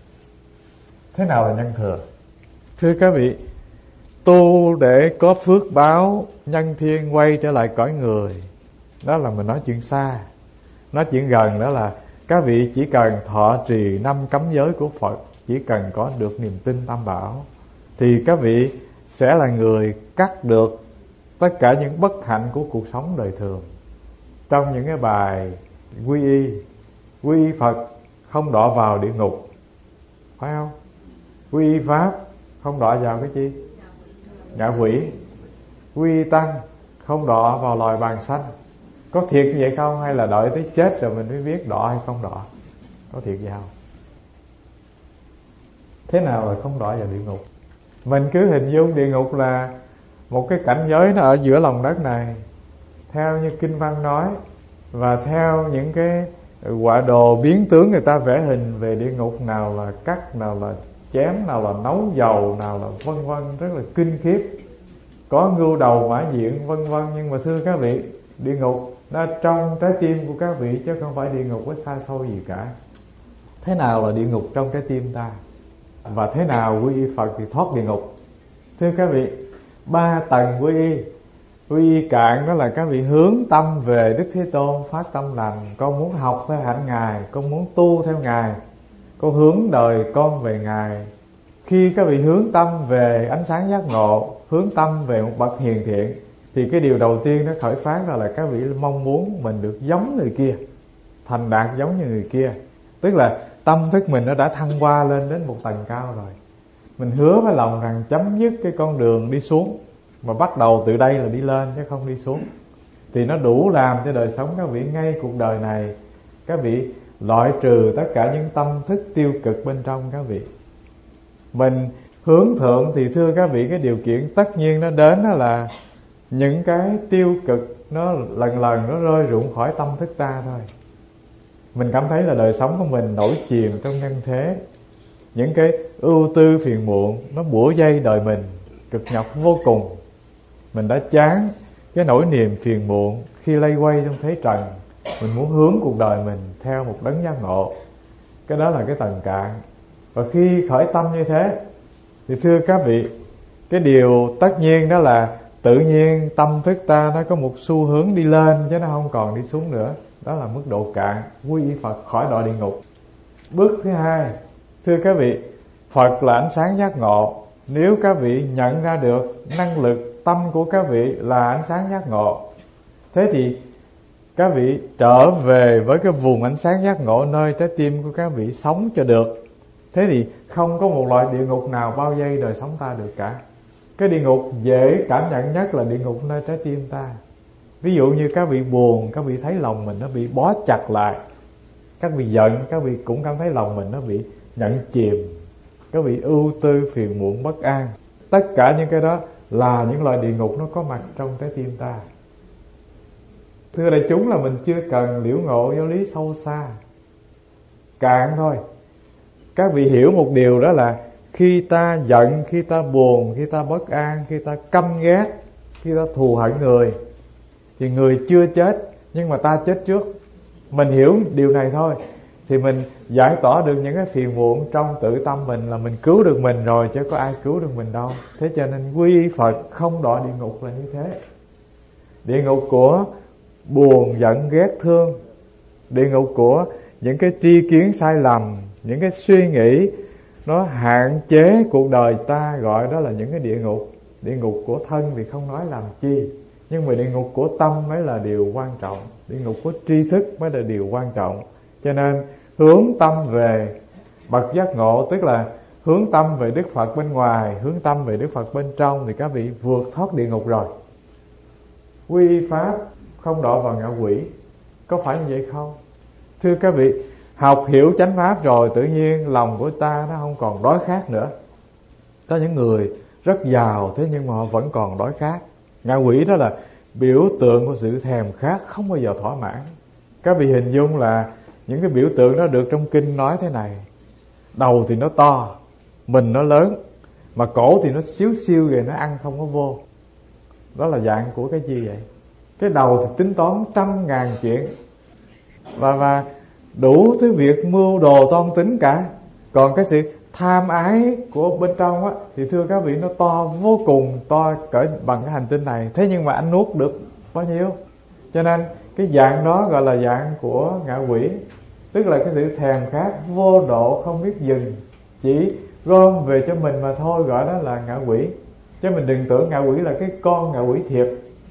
Thế nào là nhân thừa? Thưa các vị, tu để có phước báo nhân thiên quay trở lại cõi người, đó là mình nói chuyện xa. Nói chuyện gần đó là các vị chỉ cần thọ trì năm cấm giới của Phật, chỉ cần có được niềm tin Tam Bảo, thì các vị sẽ là người cắt được tất cả những bất hạnh của cuộc sống đời thường. Trong những cái bài quy y, quy y Phật không đọa vào địa ngục, phải không? Quy y Pháp không đọa vào cái chi? Ngạ quỷ. Quy y Tăng không đọa vào loài bàn xanh. Có thiệt như vậy không? Hay là đợi tới chết rồi mình mới biết đọa hay không đọa? Có thiệt vậy không? Thế nào là không đọa vào địa ngục? Mình cứ hình dung địa ngục là một cái cảnh giới nó ở giữa lòng đất này, theo như kinh văn nói, và theo những cái họa đồ biến tướng người ta vẽ hình về địa ngục, nào là cắt, nào là chém, nào là nấu dầu, nào là vân vân, rất là kinh khiếp, có ngưu đầu mã diện vân vân. Nhưng mà thưa các vị, địa ngục nó trong trái tim của các vị, chứ không phải địa ngục có xa xôi gì cả. Thế nào là địa ngục trong trái tim ta? Và thế nào quy y Phật thì thoát địa ngục? Thưa các vị, ba tầng quy y. Quy y cạn đó là các vị hướng tâm về Đức Thế Tôn, phát tâm lành. Con muốn học theo hạnh Ngài, con muốn tu theo Ngài, con hướng đời con về Ngài. Khi các vị hướng tâm về ánh sáng giác ngộ, hướng tâm về một bậc hiền thiện, thì cái điều đầu tiên nó khởi phát ra là các vị mong muốn mình được giống người kia, thành đạt giống như người kia. Tức là tâm thức mình nó đã thăng hoa lên đến một tầng cao rồi. Mình hứa với lòng rằng chấm dứt cái con đường đi xuống, mà bắt đầu từ đây là đi lên chứ không đi xuống. Thì nó đủ làm cho đời sống các vị ngay cuộc đời này, các vị loại trừ tất cả những tâm thức tiêu cực bên trong các vị. Mình hướng thượng thì thưa các vị, cái điều kiện tất nhiên nó đến đó là những cái tiêu cực nó lần lần nó rơi rụng khỏi tâm thức ta thôi. Mình cảm thấy là đời sống của mình nổi chìm trong nhân thế, những cái ưu tư phiền muộn nó bủa dây đời mình cực nhọc vô cùng. Mình đã chán cái nỗi niềm phiền muộn khi lây quay trong thế trần. Mình muốn hướng cuộc đời mình theo một đấng giác ngộ. Cái đó là cái tầng cạn. Và khi khởi tâm như thế thì thưa các vị, cái điều tất nhiên đó là tự nhiên tâm thức ta nó có một xu hướng đi lên, chứ nó không còn đi xuống nữa. Đó là mức độ cạn quy y Phật khỏi đọa địa ngục. Bước thứ hai, thưa các vị, Phật là ánh sáng giác ngộ. Nếu các vị nhận ra được năng lực tâm của các vị là ánh sáng giác ngộ, thế thì các vị trở về với cái vùng ánh sáng giác ngộ nơi trái tim của các vị sống cho được. Thế thì không có một loại địa ngục nào bao vây đời sống ta được cả. Cái địa ngục dễ cảm nhận nhất là địa ngục nơi trái tim ta. Ví dụ như các vị buồn, các vị thấy lòng mình nó bị bó chặt lại, các vị giận, các vị cũng cảm thấy lòng mình nó bị nhận chìm, các vị ưu tư, phiền muộn, bất an. Tất cả những cái đó là những loại địa ngục nó có mặt trong trái tim ta. Thưa đại chúng, là mình chưa cần liễu ngộ giáo lý sâu xa, cạn thôi. Các vị hiểu một điều đó là khi ta giận, khi ta buồn, khi ta bất an, khi ta căm ghét, khi ta thù hận người, thì người chưa chết nhưng mà ta chết trước. Mình hiểu điều này thôi thì mình giải tỏa được những cái phiền muộn trong tự tâm mình, là mình cứu được mình rồi, chứ có ai cứu được mình đâu. Thế cho nên quy y Phật không đọa địa ngục là như thế. Địa ngục của buồn, giận, ghét, thương, địa ngục của những cái tri kiến sai lầm, những cái suy nghĩ nó hạn chế cuộc đời ta, gọi đó là những cái địa ngục. Địa ngục của thân thì không nói làm chi, nhưng mà địa ngục của tâm mới là điều quan trọng. Địa ngục của tri thức mới là điều quan trọng. Cho nên hướng tâm về bậc giác ngộ, tức là hướng tâm về Đức Phật bên ngoài, hướng tâm về Đức Phật bên trong, thì các vị vượt thoát địa ngục rồi. Quy pháp không đọa vào ngạ quỷ, có phải như vậy không? Thưa các vị, học hiểu chánh pháp rồi, tự nhiên lòng của ta nó không còn đói khát nữa. Có những người rất giàu, thế nhưng mà họ vẫn còn đói khát. Ngạ quỷ đó là biểu tượng của sự thèm khát không bao giờ thỏa mãn. Các vị hình dung là những cái biểu tượng đó được trong kinh nói thế này: đầu thì nó to, mình nó lớn, mà cổ thì nó xíu xiu rồi, nó ăn không có vô. Đó là dạng của cái gì vậy? Cái đầu thì tính toán trăm ngàn chuyện, và, và đủ thứ việc mưu đồ toan tính cả. Còn cái sự tham ái của bên trong á, thì thưa các vị, nó to vô cùng, to cỡ bằng cái hành tinh này. Thế nhưng mà anh nuốt được bao nhiêu? Cho nên cái dạng đó gọi là dạng của ngạ quỷ, tức là cái sự thèm khát vô độ không biết dừng, chỉ gom về cho mình mà thôi, gọi đó là ngạ quỷ. Chứ mình đừng tưởng ngạ quỷ là cái con ngạ quỷ thiệt.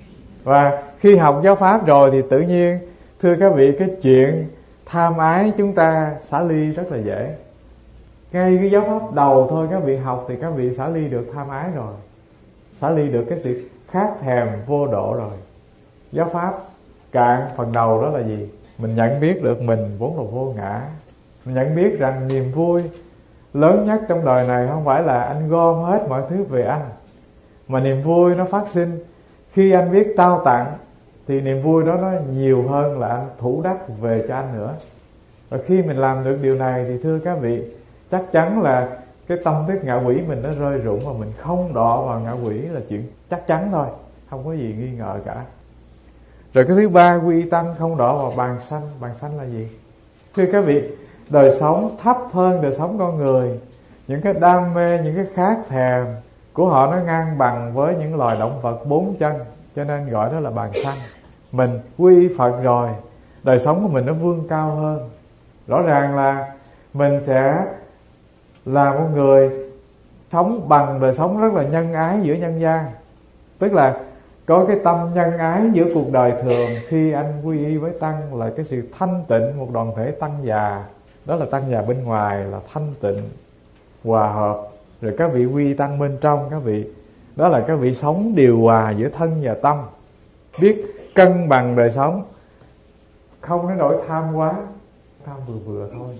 Và khi học giáo pháp rồi thì tự nhiên, thưa các vị, cái chuyện tham ái chúng ta xả ly rất là dễ. Ngay cái giáo pháp đầu thôi các vị học thì các vị xả ly được tham ái rồi, xả ly được cái sự khát thèm vô độ rồi. Giáo pháp cạn phần đầu đó là gì? Mình nhận biết được mình vốn là vô ngã. Mình nhận biết rằng niềm vui lớn nhất trong đời này không phải là anh gom hết mọi thứ về anh, mà niềm vui nó phát sinh khi anh biết trao tặng, thì niềm vui đó nó nhiều hơn là anh thủ đắc về cho anh nữa. Và khi mình làm được điều này thì thưa các vị, chắc chắn là cái tâm thức ngạ quỷ mình nó rơi rụng, và mình không đọa vào ngạ quỷ là chuyện chắc chắn thôi, không có gì nghi ngờ cả. Rồi cái thứ ba, quy tăng không đọa vào bàn sanh. Bàn sanh là gì? Thưa các vị, đời sống thấp hơn đời sống con người, những cái đam mê, những cái khát thèm của họ nó ngang bằng với những loài động vật bốn chân, cho nên gọi đó là bàn sanh. Mình quy Phật rồi, đời sống của mình nó vươn cao hơn. Rõ ràng là mình sẽ là một người sống bằng đời sống rất là nhân ái giữa nhân gian, tức là có cái tâm nhân ái giữa cuộc đời thường. Khi anh quy y với tăng là cái sự thanh tịnh, một đoàn thể tăng già, đó là tăng già bên ngoài là thanh tịnh, hòa hợp. Rồi các vị quy tăng bên trong, các vị đó là các vị sống điều hòa giữa thân và tâm, biết cân bằng đời sống, không đến nỗi tham quá, tham vừa vừa thôi.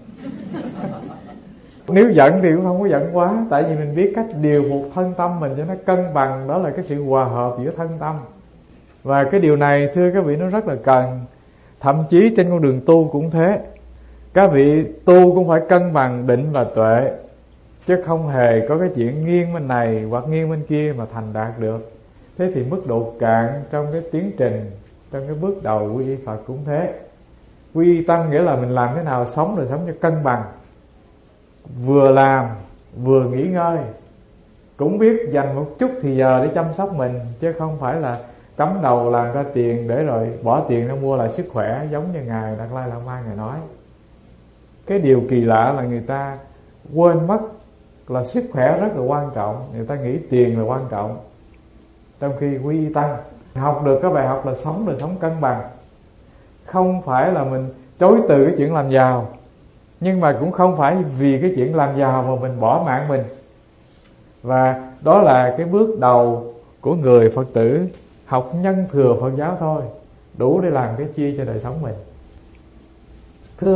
Nếu giận thì cũng không có giận quá, tại vì mình biết cách điều phục thân tâm mình cho nó cân bằng, đó là cái sự hòa hợp giữa thân tâm. Và cái điều này thưa các vị nó rất là cần. Thậm chí trên con đường tu cũng thế, các vị tu cũng phải cân bằng định và tuệ, chứ không hề có cái chuyện nghiêng bên này hoặc nghiêng bên kia mà thành đạt được. Thế thì mức độ cạn trong cái tiến trình, trong cái bước đầu quy y Phật cũng thế. Quy y tăng nghĩa là mình làm thế nào sống rồi sống cho cân bằng, vừa làm vừa nghỉ ngơi, cũng biết dành một chút thì giờ để chăm sóc mình, chứ không phải là cắm đầu làm ra tiền để rồi bỏ tiền ra mua lại sức khỏe, giống như Ngài Đạt Lai Lạt Ma Ngài nói. Cái điều kỳ lạ là người ta quên mất là sức khỏe rất là quan trọng, người ta nghĩ tiền là quan trọng. Trong khi quy y tăng học được các bài học là sống rồi sống cân bằng, không phải là mình chối từ cái chuyện làm giàu, nhưng mà cũng không phải vì cái chuyện làm giàu mà mình bỏ mạng mình. Và đó là cái bước đầu của người Phật tử học nhân thừa Phật giáo thôi, đủ để làm cái chia cho đời sống mình. Thưa,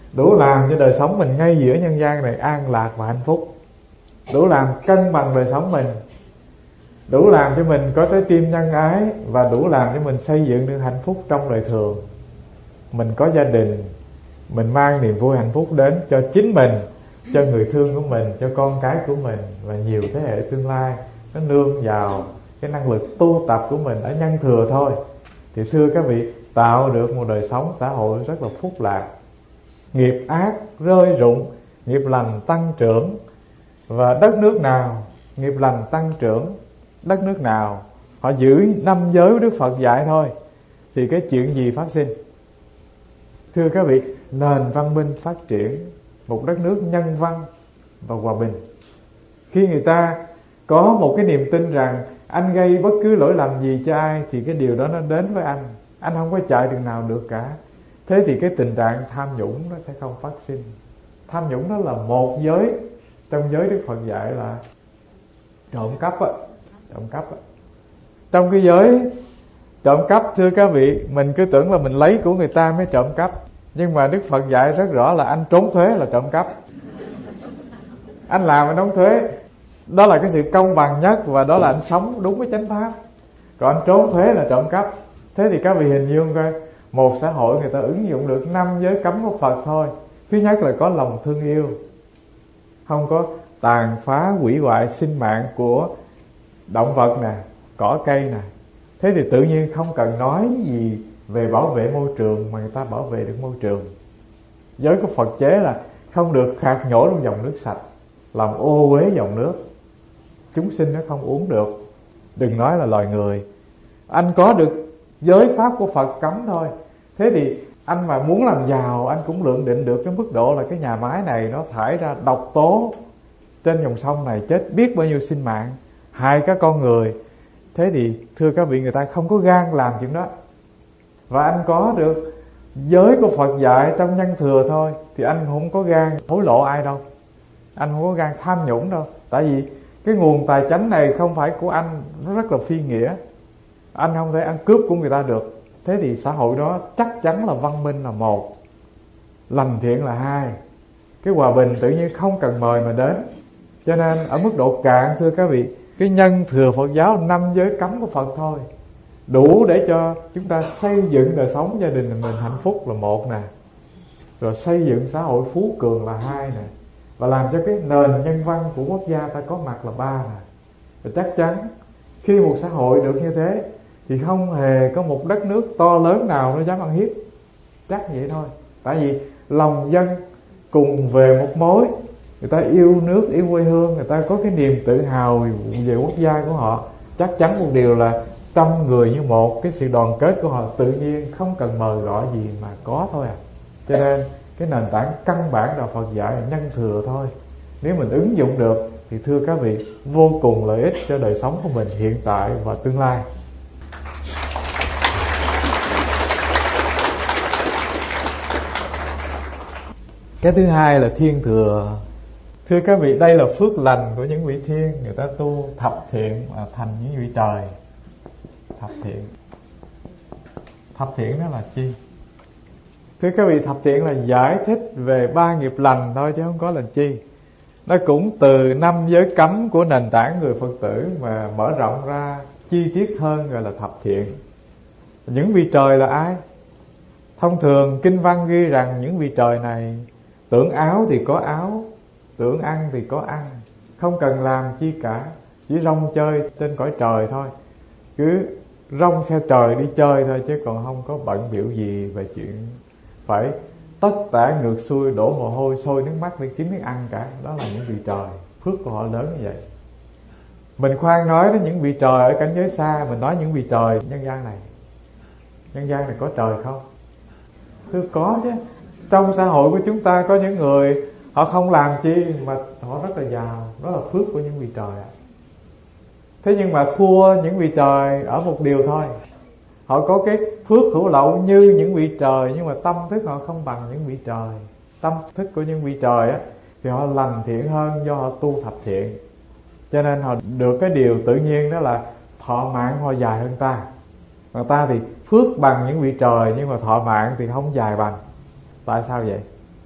đủ làm cho đời sống mình ngay giữa nhân gian này an lạc và hạnh phúc, đủ làm cân bằng đời sống mình, đủ làm cho mình có trái tim nhân ái, và đủ làm cho mình xây dựng được hạnh phúc trong đời thường. Mình có gia đình, mình mang niềm vui hạnh phúc đến cho chính mình, cho người thương của mình, cho con cái của mình và nhiều thế hệ tương lai. Nó nương vào cái năng lực tu tập của mình ở nhân thừa thôi. Thì thưa các vị, tạo được một đời sống xã hội rất là phúc lạc. Nghiệp ác rơi rụng, nghiệp lành tăng trưởng. Và đất nước nào nghiệp lành tăng trưởng, đất nước nào họ giữ năm giới của Đức Phật dạy thôi, thì cái chuyện gì phát sinh? Thưa các vị, nền văn minh phát triển, một đất nước nhân văn và hòa bình. Khi người ta có một cái niềm tin rằng anh gây bất cứ lỗi lầm gì cho ai thì cái điều đó nó đến với anh, anh không có chạy đường nào được cả, thế thì cái tình trạng tham nhũng nó sẽ không phát sinh. Tham nhũng đó là một giới trong giới Đức Phật dạy là trộm cắp á, trộm cắp á. Trong cái giới trộm cắp, thưa các vị, mình cứ tưởng là mình lấy của người ta mới trộm cắp, nhưng mà Đức Phật dạy rất rõ là anh trốn thuế là trộm cắp. Anh làm anh đóng thuế, đó là cái sự công bằng nhất, và đó là anh sống đúng với chánh pháp. Còn anh trốn thuế là trộm cắp. Thế thì các vị hình dung coi, một xã hội người ta ứng dụng được năm giới cấm của Phật thôi. Thứ nhất là có lòng thương yêu, không có tàn phá hủy hoại sinh mạng của động vật nè, cỏ cây nè. Thế thì tự nhiên không cần nói gì về bảo vệ môi trường mà người ta bảo vệ được môi trường. Giới của Phật chế là không được khạc nhổ trong dòng nước sạch, làm ô uế dòng nước, chúng sinh nó không uống được, đừng nói là loài người. Anh có được giới pháp của Phật cấm thôi. Thế thì anh mà muốn làm giàu, anh cũng lượng định được cái mức độ là cái nhà máy này nó thải ra độc tố trên dòng sông này, chết biết bao nhiêu sinh mạng, hại các con người. Thế thì thưa các vị, người ta không có gan làm chuyện đó. Và anh có được giới của Phật dạy trong nhân thừa thôi, thì anh không có gan hối lộ ai đâu, anh không có gan tham nhũng đâu. Tại vì cái nguồn tài chánh này không phải của anh, nó rất là phi nghĩa, anh không thể ăn cướp của người ta được. Thế thì xã hội đó chắc chắn là văn minh là một, lành thiện là hai, cái hòa bình tự nhiên không cần mời mà đến. Cho nên ở mức độ cạn, thưa các vị, cái nhân thừa Phật giáo năm giới cấm của Phật thôi, đủ để cho chúng ta xây dựng đời sống gia đình mình hạnh phúc là một nè, rồi xây dựng xã hội phú cường là hai nè, và làm cho cái nền nhân văn của quốc gia ta có mặt là ba nè. Và chắc chắn khi một xã hội được như thế thì không hề có một đất nước to lớn nào nó dám ăn hiếp. Chắc vậy thôi. Tại vì lòng dân cùng về một mối, người ta yêu nước, yêu quê hương, người ta có cái niềm tự hào về quốc gia của họ. Chắc chắn một điều là trăm người như một, cái sự đoàn kết của họ tự nhiên không cần mời gọi gì mà có thôi à. Cho nên cái nền tảng căn bản đạo Phật dạy là nhân thừa thôi. Nếu mình ứng dụng được thì thưa các vị, vô cùng lợi ích cho đời sống của mình hiện tại và tương lai. Cái thứ hai là thiên thừa. Thưa các vị, đây là phước lành của những vị thiên, người ta tu thập thiện mà thành những vị trời. Thập thiện, thập thiện đó là chi? Thưa các vị, thập thiện là giải thích về ba nghiệp lành thôi chứ không có là chi. Nó cũng từ năm giới cấm của nền tảng người Phật tử mà mở rộng ra chi tiết hơn, gọi là thập thiện. Những vị trời là ai? Thông thường kinh văn ghi rằng những vị trời này tưởng áo thì có áo, tưởng ăn thì có ăn, không cần làm chi cả, chỉ rong chơi trên cõi trời thôi, cứ rong theo trời đi chơi thôi, chứ còn không có bận biểu gì về chuyện phải tất tả ngược xuôi, đổ mồ hôi sôi nước mắt để kiếm miếng ăn cả. Đó là những vị trời, phước của họ lớn như vậy. Mình khoan nói đến những vị trời ở cảnh giới xa, mình nói những vị trời nhân gian này. Nhân gian này có trời không? Thưa có chứ. Trong xã hội của chúng ta có những người họ không làm chi mà họ rất là giàu, đó là phước của những vị trời ạ. Thế nhưng mà thua những vị trời ở một điều thôi, họ có cái phước hữu lậu như những vị trời, nhưng mà tâm thức họ không bằng những vị trời. Tâm thức của những vị trời á thì họ lành thiện hơn do họ tu thập thiện, cho nên họ được cái điều tự nhiên đó là thọ mạng họ dài hơn ta. Còn ta thì phước bằng những vị trời nhưng mà thọ mạng thì không dài bằng. Tại sao vậy?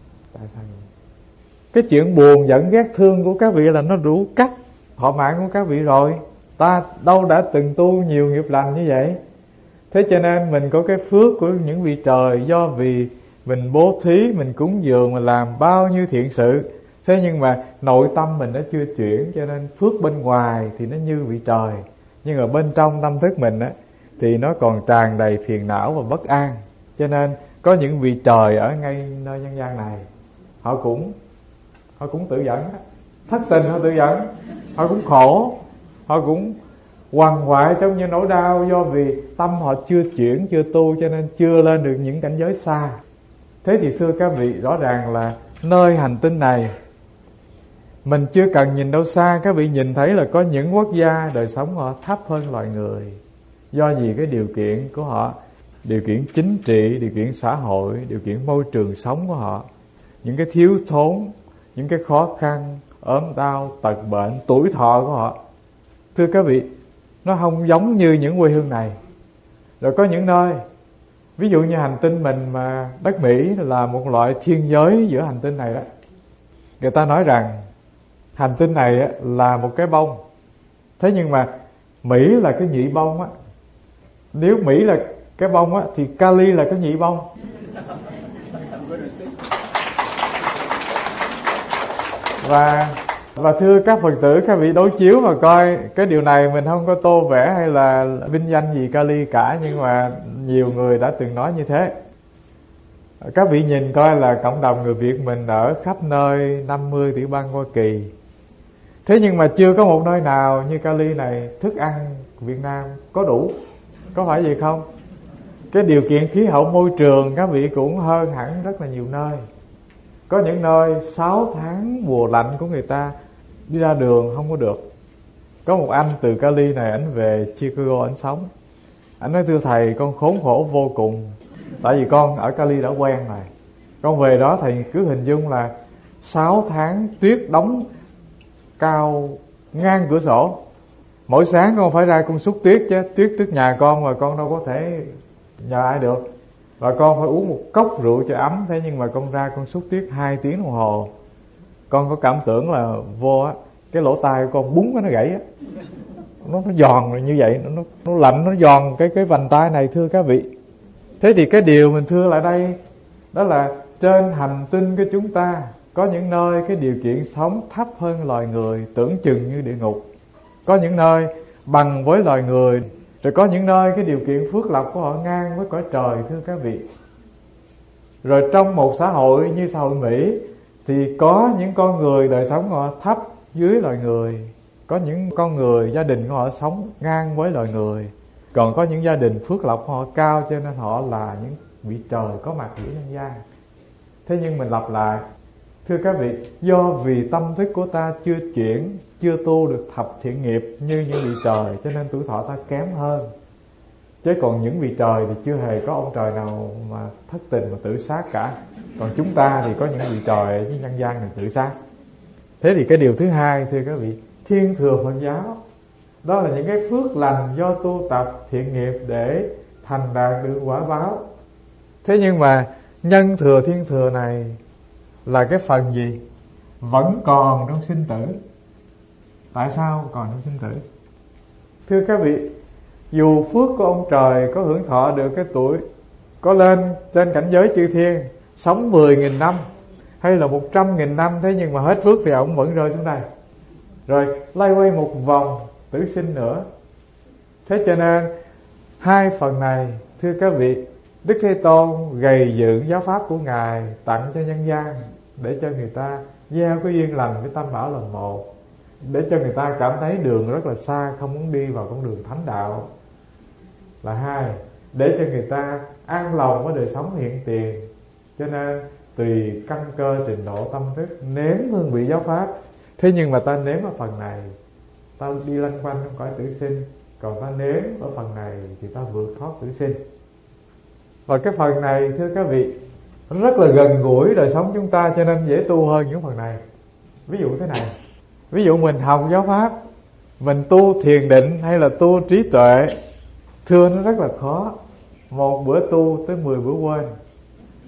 tại sao vậy? Cái chuyện buồn giận ghét thương của các vị là nó đủ cắt thọ mạng của các vị rồi. Ta đâu đã từng tu nhiều nghiệp lành như vậy. Thế cho nên mình có cái phước của những vị trời, do vì mình bố thí, mình cúng dường, mình làm bao nhiêu thiện sự. Thế nhưng mà nội tâm mình nó chưa chuyển, cho nên phước bên ngoài thì nó như vị trời, nhưng ở bên trong tâm thức mình á thì nó còn tràn đầy phiền não và bất an. Cho nên có những vị trời ở ngay nơi nhân gian này, họ cũng họ cũng tự dẫn, thất tình họ tự dẫn, họ cũng khổ, họ cũng quằn quại trong những nỗi đau, do vì tâm họ chưa chuyển, chưa tu, cho nên chưa lên được những cảnh giới xa. Thế thì thưa các vị, rõ ràng là nơi hành tinh này mình chưa cần nhìn đâu xa, các vị nhìn thấy là có những quốc gia đời sống họ thấp hơn loài người. Do gì? Cái điều kiện của họ, điều kiện chính trị, điều kiện xã hội, điều kiện môi trường sống của họ, những cái thiếu thốn, những cái khó khăn, ốm đau, tật bệnh, tuổi thọ của họ, thưa các vị, nó không giống như những quê hương này. Rồi có những nơi, ví dụ như hành tinh mình mà đất Mỹ là một loại thiên giới giữa hành tinh này đó. Người ta nói rằng hành tinh này là một cái bông, thế nhưng mà Mỹ là cái nhị bông á. Nếu Mỹ là cái bông á thì Cali là cái nhị bông. Và và thưa các Phật tử, các vị đối chiếu mà coi cái điều này, mình không có tô vẽ hay là vinh danh gì Cali cả, nhưng mà nhiều người đã từng nói như thế. Các vị nhìn coi là cộng đồng người Việt mình ở khắp nơi năm mươi tiểu bang Hoa Kỳ, thế nhưng mà chưa có một nơi nào như Cali này thức ăn Việt Nam có đủ. Có phải vậy không? Cái điều kiện khí hậu môi trường các vị cũng hơn hẳn rất là nhiều nơi. Có những nơi sáu tháng mùa lạnh của người ta đi ra đường không có được. Có một anh từ Cali này, ảnh về Chicago ảnh sống. Ảnh nói: thưa thầy, con khốn khổ vô cùng. Tại vì con ở Cali đã quen rồi. Con về đó thầy cứ hình dung là sáu tháng tuyết đóng cao ngang cửa sổ. Mỗi sáng con phải ra con xúc tuyết chứ, tuyết trước nhà con mà con đâu có thể nhờ ai được. Và con phải uống một cốc rượu cho ấm. Thế nhưng mà con ra con xúc tuyết hai tiếng đồng hồ. Con có cảm tưởng là vô á, cái lỗ tai của con búng nó gãy á. Nó, nó giòn như vậy, nó, nó lạnh, nó giòn cái, cái vành tai này, thưa các vị. Thế thì cái điều mình thưa lại đây, đó là trên hành tinh của chúng ta có những nơi cái điều kiện sống thấp hơn loài người, tưởng chừng như địa ngục. Có những nơi bằng với loài người. Rồi có những nơi cái điều kiện phước lộc của họ ngang với cõi trời, thưa các vị. Rồi trong một xã hội như xã hội Mỹ thì có những con người đời sống của họ thấp dưới loài người. Có những con người gia đình của họ sống ngang với loài người. Còn có những gia đình phước lộc của họ cao, cho nên họ là những vị trời có mặt giữa nhân gian. Thế nhưng mình lặp lại, thưa các vị, do vì tâm thức của ta chưa chuyển, chưa tu được thập thiện nghiệp như những vị trời, cho nên tuổi thọ ta kém hơn. Chứ còn những vị trời thì chưa hề có ông trời nào mà thất tình mà tự sát cả. Còn chúng ta thì có những vị trời với nhân gian này tự sát. Thế thì cái điều thứ hai, thưa các vị, thiên thừa Phật giáo, đó là những cái phước lành do tu tập thiện nghiệp để thành đạt được quả báo. Thế nhưng mà nhân thừa thiên thừa này là cái phần gì? Vẫn còn trong sinh tử. Tại sao còn trong sinh tử? Thưa các vị, dù phước của ông trời có hưởng thọ được cái tuổi, có lên trên cảnh giới chư thiên, sống mười nghìn năm hay là một trăm nghìn năm, thế nhưng mà hết phước thì ông vẫn rơi xuống đây, rồi lay quay một vòng tử sinh nữa. Thế cho nên hai phần này, thưa các vị, Đức Thế Tôn gầy dựng giáo pháp của Ngài tặng cho nhân gian, để cho người ta gieo cái duyên lành với tam bảo là một, để cho người ta cảm thấy đường rất là xa, không muốn đi vào con đường thánh đạo là hai, để cho người ta an lòng với đời sống hiện tiền. Cho nên tùy căn cơ trình độ tâm thức nếm hương vị giáo pháp. Thế nhưng mà ta nếm ở phần này, ta đi lanh quanh trong cõi tử sinh. Còn ta nếm ở phần này thì ta vượt thoát tử sinh. Và cái phần này, thưa các vị, nó rất là gần gũi đời sống chúng ta, cho nên dễ tu hơn những phần này. Ví dụ thế này, ví dụ mình học giáo pháp, mình tu thiền định hay là tu trí tuệ, thưa nó rất là khó. Một bữa tu tới mười bữa quên.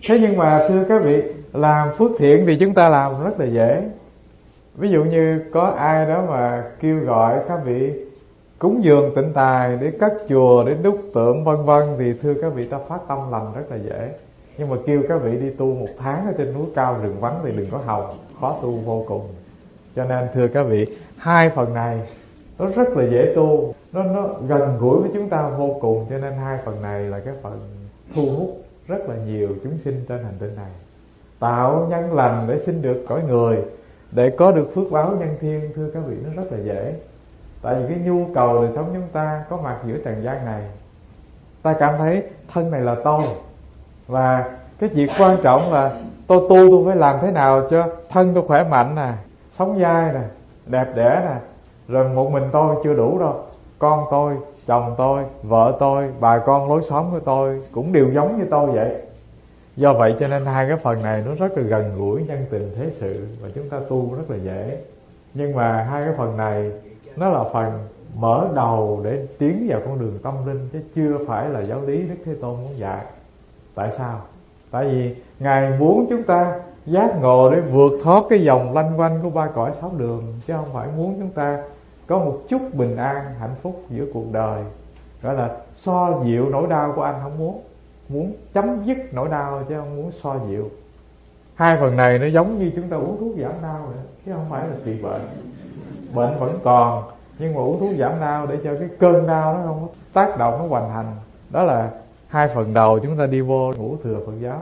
Thế nhưng mà thưa các vị, làm phước thiện thì chúng ta làm rất là dễ. Ví dụ như có ai đó mà kêu gọi các vị cúng dường tịnh tài để cất chùa, để đúc tượng vân vân, thì thưa các vị ta phát tâm lành rất là dễ. Nhưng mà kêu các vị đi tu một tháng ở trên núi cao rừng vắng thì đừng có hòng, khó tu vô cùng. Cho nên thưa các vị, hai phần này nó rất là dễ tu, nó nó gần gũi với chúng ta vô cùng. Cho nên hai phần này là cái phần thu hút rất là nhiều chúng sinh trên hành tinh này. Tạo nhân lành để sinh được cõi người, để có được phước báo nhân thiên, thưa các vị, nó rất là dễ. Tại vì cái nhu cầu đời sống chúng ta có mặt giữa trần gian này, ta cảm thấy thân này là tôi, và cái việc quan trọng là tôi tu tôi phải làm thế nào cho thân tôi khỏe mạnh nè, sống dai nè, đẹp đẽ nè. Rồi một mình tôi chưa đủ đâu, con tôi, chồng tôi, vợ tôi, bà con lối xóm của tôi cũng đều giống như tôi vậy. Do vậy cho nên hai cái phần này nó rất là gần gũi nhân tình thế sự, và chúng ta tu rất là dễ. Nhưng mà hai cái phần này nó là phần mở đầu để tiến vào con đường tâm linh, chứ chưa phải là giáo lý Đức Thế Tôn muốn dạy. Tại sao? Tại vì Ngài muốn chúng ta giác ngộ để vượt thoát cái vòng lanh quanh của ba cõi sáu đường, chứ không phải muốn chúng ta có một chút bình an, hạnh phúc giữa cuộc đời. Gọi là xoa dịu nỗi đau của anh không muốn, muốn chấm dứt nỗi đau chứ không muốn xoa dịu. Hai phần này nó giống như chúng ta uống thuốc giảm đau nữa, chứ không phải là trị bệnh. Bệnh vẫn còn, nhưng mà uống thuốc giảm đau để cho cái cơn đau nó không có tác động, nó hoành hành. Đó là hai phần đầu chúng ta đi vô ngũ thừa Phật giáo.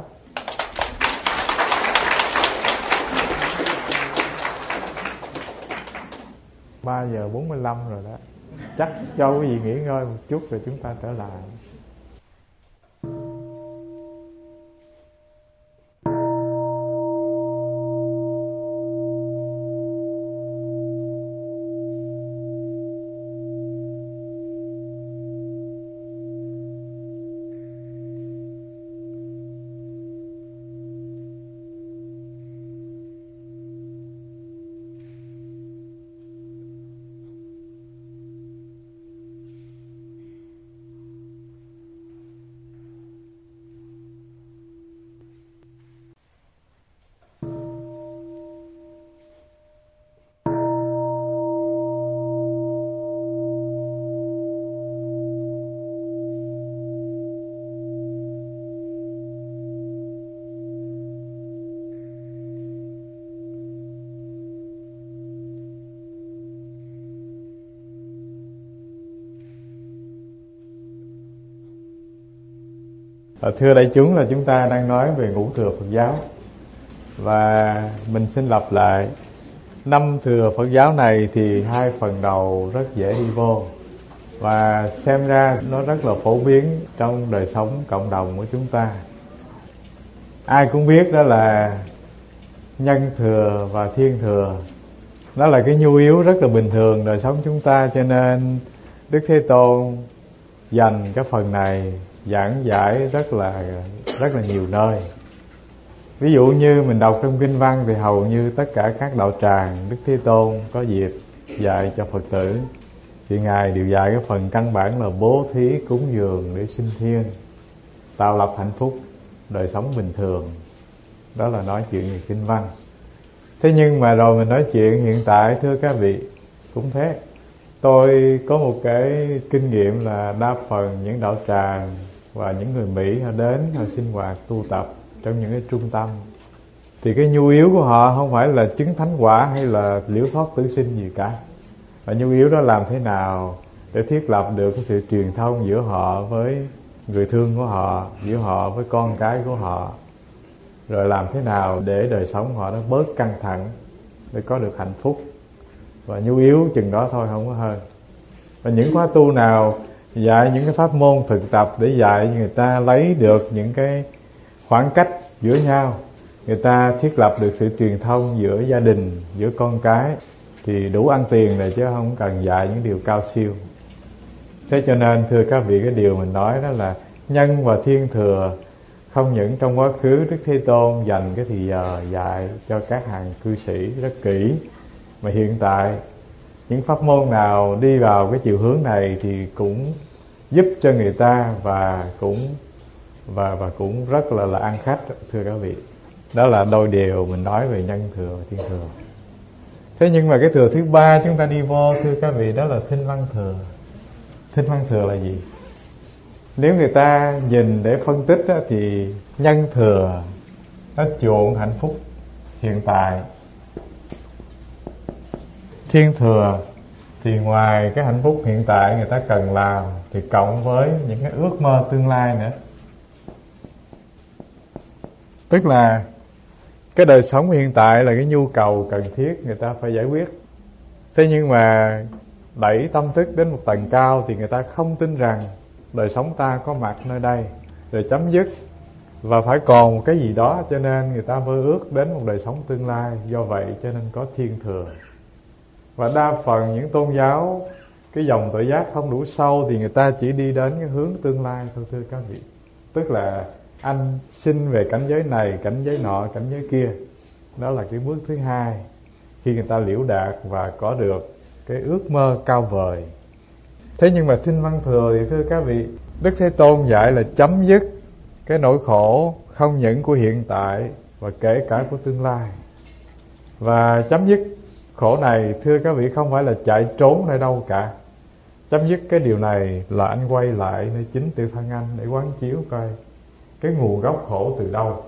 Ba giờ bốn mươi lăm rồi đó, chắc cho quý vị nghỉ ngơi một chút rồi chúng ta trở lại. Thưa đại chúng, là chúng ta đang nói về ngũ thừa Phật giáo, và mình xin lặp lại năm thừa Phật giáo này thì hai phần đầu rất dễ đi vô, và xem ra nó rất là phổ biến trong đời sống cộng đồng của chúng ta. Ai cũng biết đó là nhân thừa và thiên thừa, nó là cái nhu yếu rất là bình thường đời sống chúng ta. Cho nên Đức Thế Tôn dành cái phần này giảng giải rất là rất là nhiều nơi. Ví dụ như mình đọc trong kinh văn thì hầu như tất cả các đạo tràng Đức Thế Tôn có dịp dạy cho Phật tử thì Ngài đều dạy cái phần căn bản là bố thí cúng dường để sinh thiên, tạo lập hạnh phúc đời sống bình thường. Đó là nói chuyện về kinh văn. Thế nhưng mà rồi mình nói chuyện hiện tại, thưa các vị, cũng thế. Tôi có một cái kinh nghiệm là đa phần những đạo tràng và những người Mỹ họ đến, họ sinh hoạt tu tập trong những cái trung tâm, thì cái nhu yếu của họ không phải là chứng thánh quả hay là liễu thoát tử sinh gì cả. Và nhu yếu đó làm thế nào để thiết lập được cái sự truyền thông giữa họ với người thương của họ, giữa họ với con cái của họ, rồi làm thế nào để đời sống họ nó bớt căng thẳng để có được hạnh phúc. Và nhu yếu chừng đó thôi, không có hơn. Và những khóa tu nào dạy những cái pháp môn thực tập để dạy người ta lấy được những cái khoảng cách giữa nhau, người ta thiết lập được sự truyền thông giữa gia đình, giữa con cái, thì đủ ăn tiền rồi, chứ không cần dạy những điều cao siêu. Thế cho nên thưa các vị, cái điều mình nói đó là nhân và thiên thừa không những trong quá khứ Đức Thế Tôn dành cái thì giờ dạy cho các hàng cư sĩ rất kỹ, mà hiện tại những pháp môn nào đi vào cái chiều hướng này thì cũng giúp cho người ta và cũng và và cũng rất là là ăn khách, thưa các vị. Đó là đôi điều mình nói về nhân thừa và thiên thừa. Thế nhưng mà cái thừa thứ ba chúng ta đi vô, thưa các vị, đó là thinh văn thừa. Thinh văn thừa là gì? Nếu người ta nhìn để phân tích đó, thì nhân thừa nó chuộng hạnh phúc hiện tại. Thiên thừa thì ngoài cái hạnh phúc hiện tại người ta cần làm, thì cộng với những cái ước mơ tương lai nữa. Tức là cái đời sống hiện tại là cái nhu cầu cần thiết người ta phải giải quyết. Thế nhưng mà đẩy tâm thức đến một tầng cao thì người ta không tin rằng đời sống ta có mặt nơi đây rồi chấm dứt, và phải còn một cái gì đó, cho nên người ta mơ ước đến một đời sống tương lai. Do vậy cho nên có thiên thừa. Và đa phần những tôn giáo cái dòng tuệ giác không đủ sâu thì người ta chỉ đi đến cái hướng tương lai thôi, thưa các vị. Tức là anh sinh về cảnh giới này, cảnh giới nọ, cảnh giới kia. Đó là cái bước thứ hai khi người ta liễu đạt và có được cái ước mơ cao vời. Thế nhưng mà thinh văn thừa thì thưa các vị, Đức Thế Tôn dạy là chấm dứt cái nỗi khổ không những của hiện tại và kể cả của tương lai. Và chấm dứt khổ này, thưa các vị, không phải là chạy trốn nơi đâu cả. Chấm dứt cái điều này là anh quay lại nơi chính tự thân anh để quán chiếu coi cái nguồn gốc khổ từ đâu,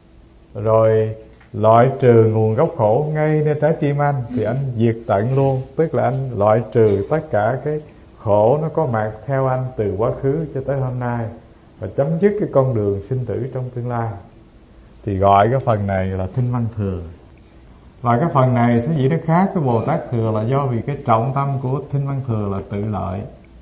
rồi loại trừ nguồn gốc khổ ngay nơi trái tim anh thì anh diệt tận luôn. Tức là anh loại trừ tất cả cái khổ nó có mặt theo anh từ quá khứ cho tới hôm nay, và chấm dứt cái con đường sinh tử trong tương lai. Thì gọi cái phần này là thinh văn thừa. Và cái phần này sở dĩ nó khác với Bồ Tát thừa là do vì cái trọng tâm của thinh văn thừa là tự lợi.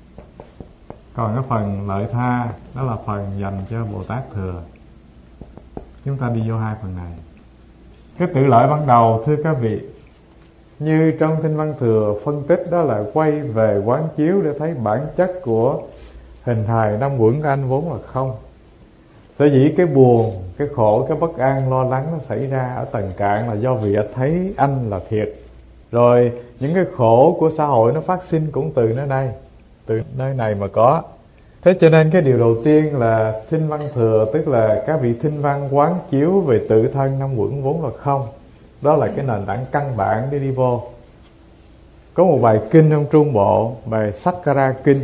Còn cái phần lợi tha đó là phần dành cho Bồ Tát thừa. Chúng ta đi vô hai phần này. Cái tự lợi ban đầu, thưa các vị, như trong thinh văn thừa phân tích, đó là quay về quán chiếu để thấy bản chất của hình hài năm uẩn của anh vốn là không. Sở dĩ cái buồn, cái khổ, cái bất an, lo lắng nó xảy ra ở tầng cạn là do vì thấy anh là thiệt. Rồi những cái khổ của xã hội nó phát sinh cũng từ nơi đây, từ nơi này mà có. Thế cho nên cái điều đầu tiên là thinh văn thừa, tức là các vị thinh văn quán chiếu về tự thân năm uẩn vốn là không. Đó là cái nền tảng căn bản để đi vô. Có một bài kinh trong Trung Bộ, bài Sakkara Kinh,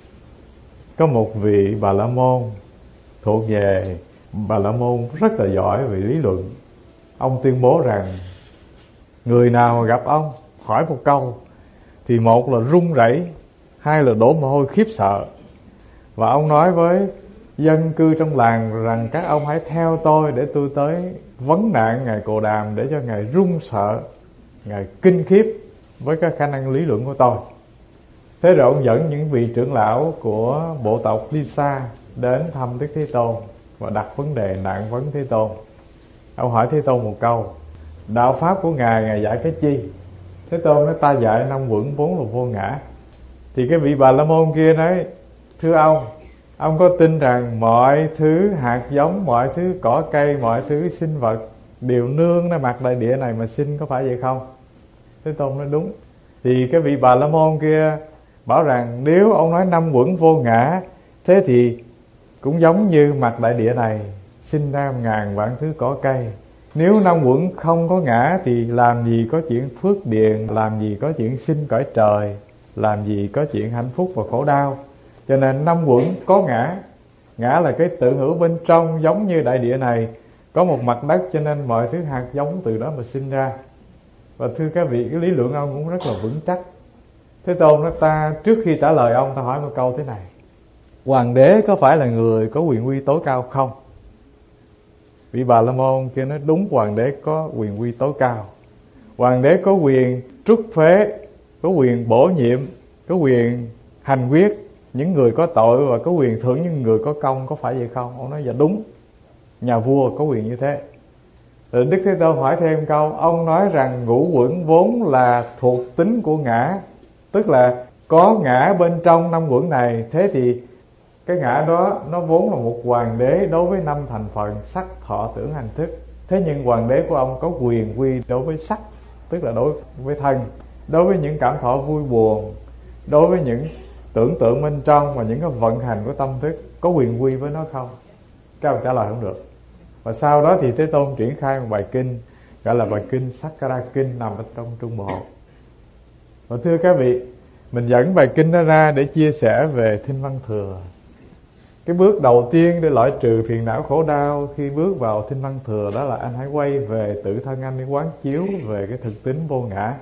có một vị Bà La Môn thuộc về Bà La Môn rất là giỏi về lý luận. Ông tuyên bố rằng người nào gặp ông hỏi một câu thì một là run rẩy, hai là đổ mồ hôi khiếp sợ. Và ông nói với dân cư trong làng rằng các ông hãy theo tôi để tôi tới vấn nạn Ngài Cồ Đàm, để cho Ngài run sợ, Ngài kinh khiếp với cái khả năng lý luận của tôi. Thế rồi ông dẫn những vị trưởng lão của bộ tộc Lisa đến thăm Đức Thế Tôn và đặt vấn đề nặng vấn Thế Tôn. Ông hỏi Thế Tôn một câu: đạo pháp của Ngài, Ngài dạy cái chi? Thế Tôn nói: ta dạy năm uẩn vốn là vô ngã. Thì cái vị Bà La Môn kia nói: thưa ông, ông có tin rằng mọi thứ hạt giống, mọi thứ cỏ cây, mọi thứ sinh vật đều nương nơi mặt đại địa này mà sinh, có phải vậy không? Thế Tôn nói: đúng. Thì cái vị Bà La Môn kia bảo rằng nếu ông nói năm uẩn vô ngã, thế thì cũng giống như mặt đại địa này sinh ra ngàn vạn thứ cỏ cây. Nếu năm uẩn không có ngã thì làm gì có chuyện phước điền, làm gì có chuyện sinh cõi trời, làm gì có chuyện hạnh phúc và khổ đau. Cho nên năm uẩn có ngã. Ngã là cái tự hữu bên trong, giống như đại địa này có một mặt đất, cho nên mọi thứ hạt giống từ đó mà sinh ra. Và thưa các vị, cái lý luận ông cũng rất là vững chắc. Thế Tôn nói: ta trước khi trả lời ông, ta hỏi một câu thế này: hoàng đế có phải là người có quyền uy tối cao không? Vị Bà La Môn kia nói: đúng, hoàng đế có quyền uy tối cao. Hoàng đế có quyền trút phế, có quyền bổ nhiệm, có quyền hành quyết những người có tội, và có quyền thưởng những người có công, có phải vậy không? Ông nói: dạ đúng, nhà vua có quyền như thế. Rồi Đức Thế Tôn hỏi thêm câu: ông nói rằng ngũ uẩn vốn là thuộc tính của ngã, tức là có ngã bên trong năm uẩn này. Thế thì cái ngã đó nó vốn là một hoàng đế đối với năm thành phần sắc, thọ, tưởng, hành, thức. Thế nhưng hoàng đế của ông có quyền quy đối với sắc, tức là đối với thân, đối với những cảm thọ vui buồn, đối với những tưởng tượng bên trong và những cái vận hành của tâm thức, có quyền quy với nó không? Các ông trả lời không được. Và sau đó thì Thế Tôn triển khai một bài kinh gọi là bài kinh Sakkara Kinh, nằm ở trong Trung Bộ. Và thưa các vị, mình dẫn bài kinh đó ra để chia sẻ về Thinh Văn Thừa. Cái bước đầu tiên để loại trừ phiền não khổ đau khi bước vào Thinh Văn Thừa, đó là anh hãy quay về tự thân anh để quán chiếu về cái thực tính vô ngã.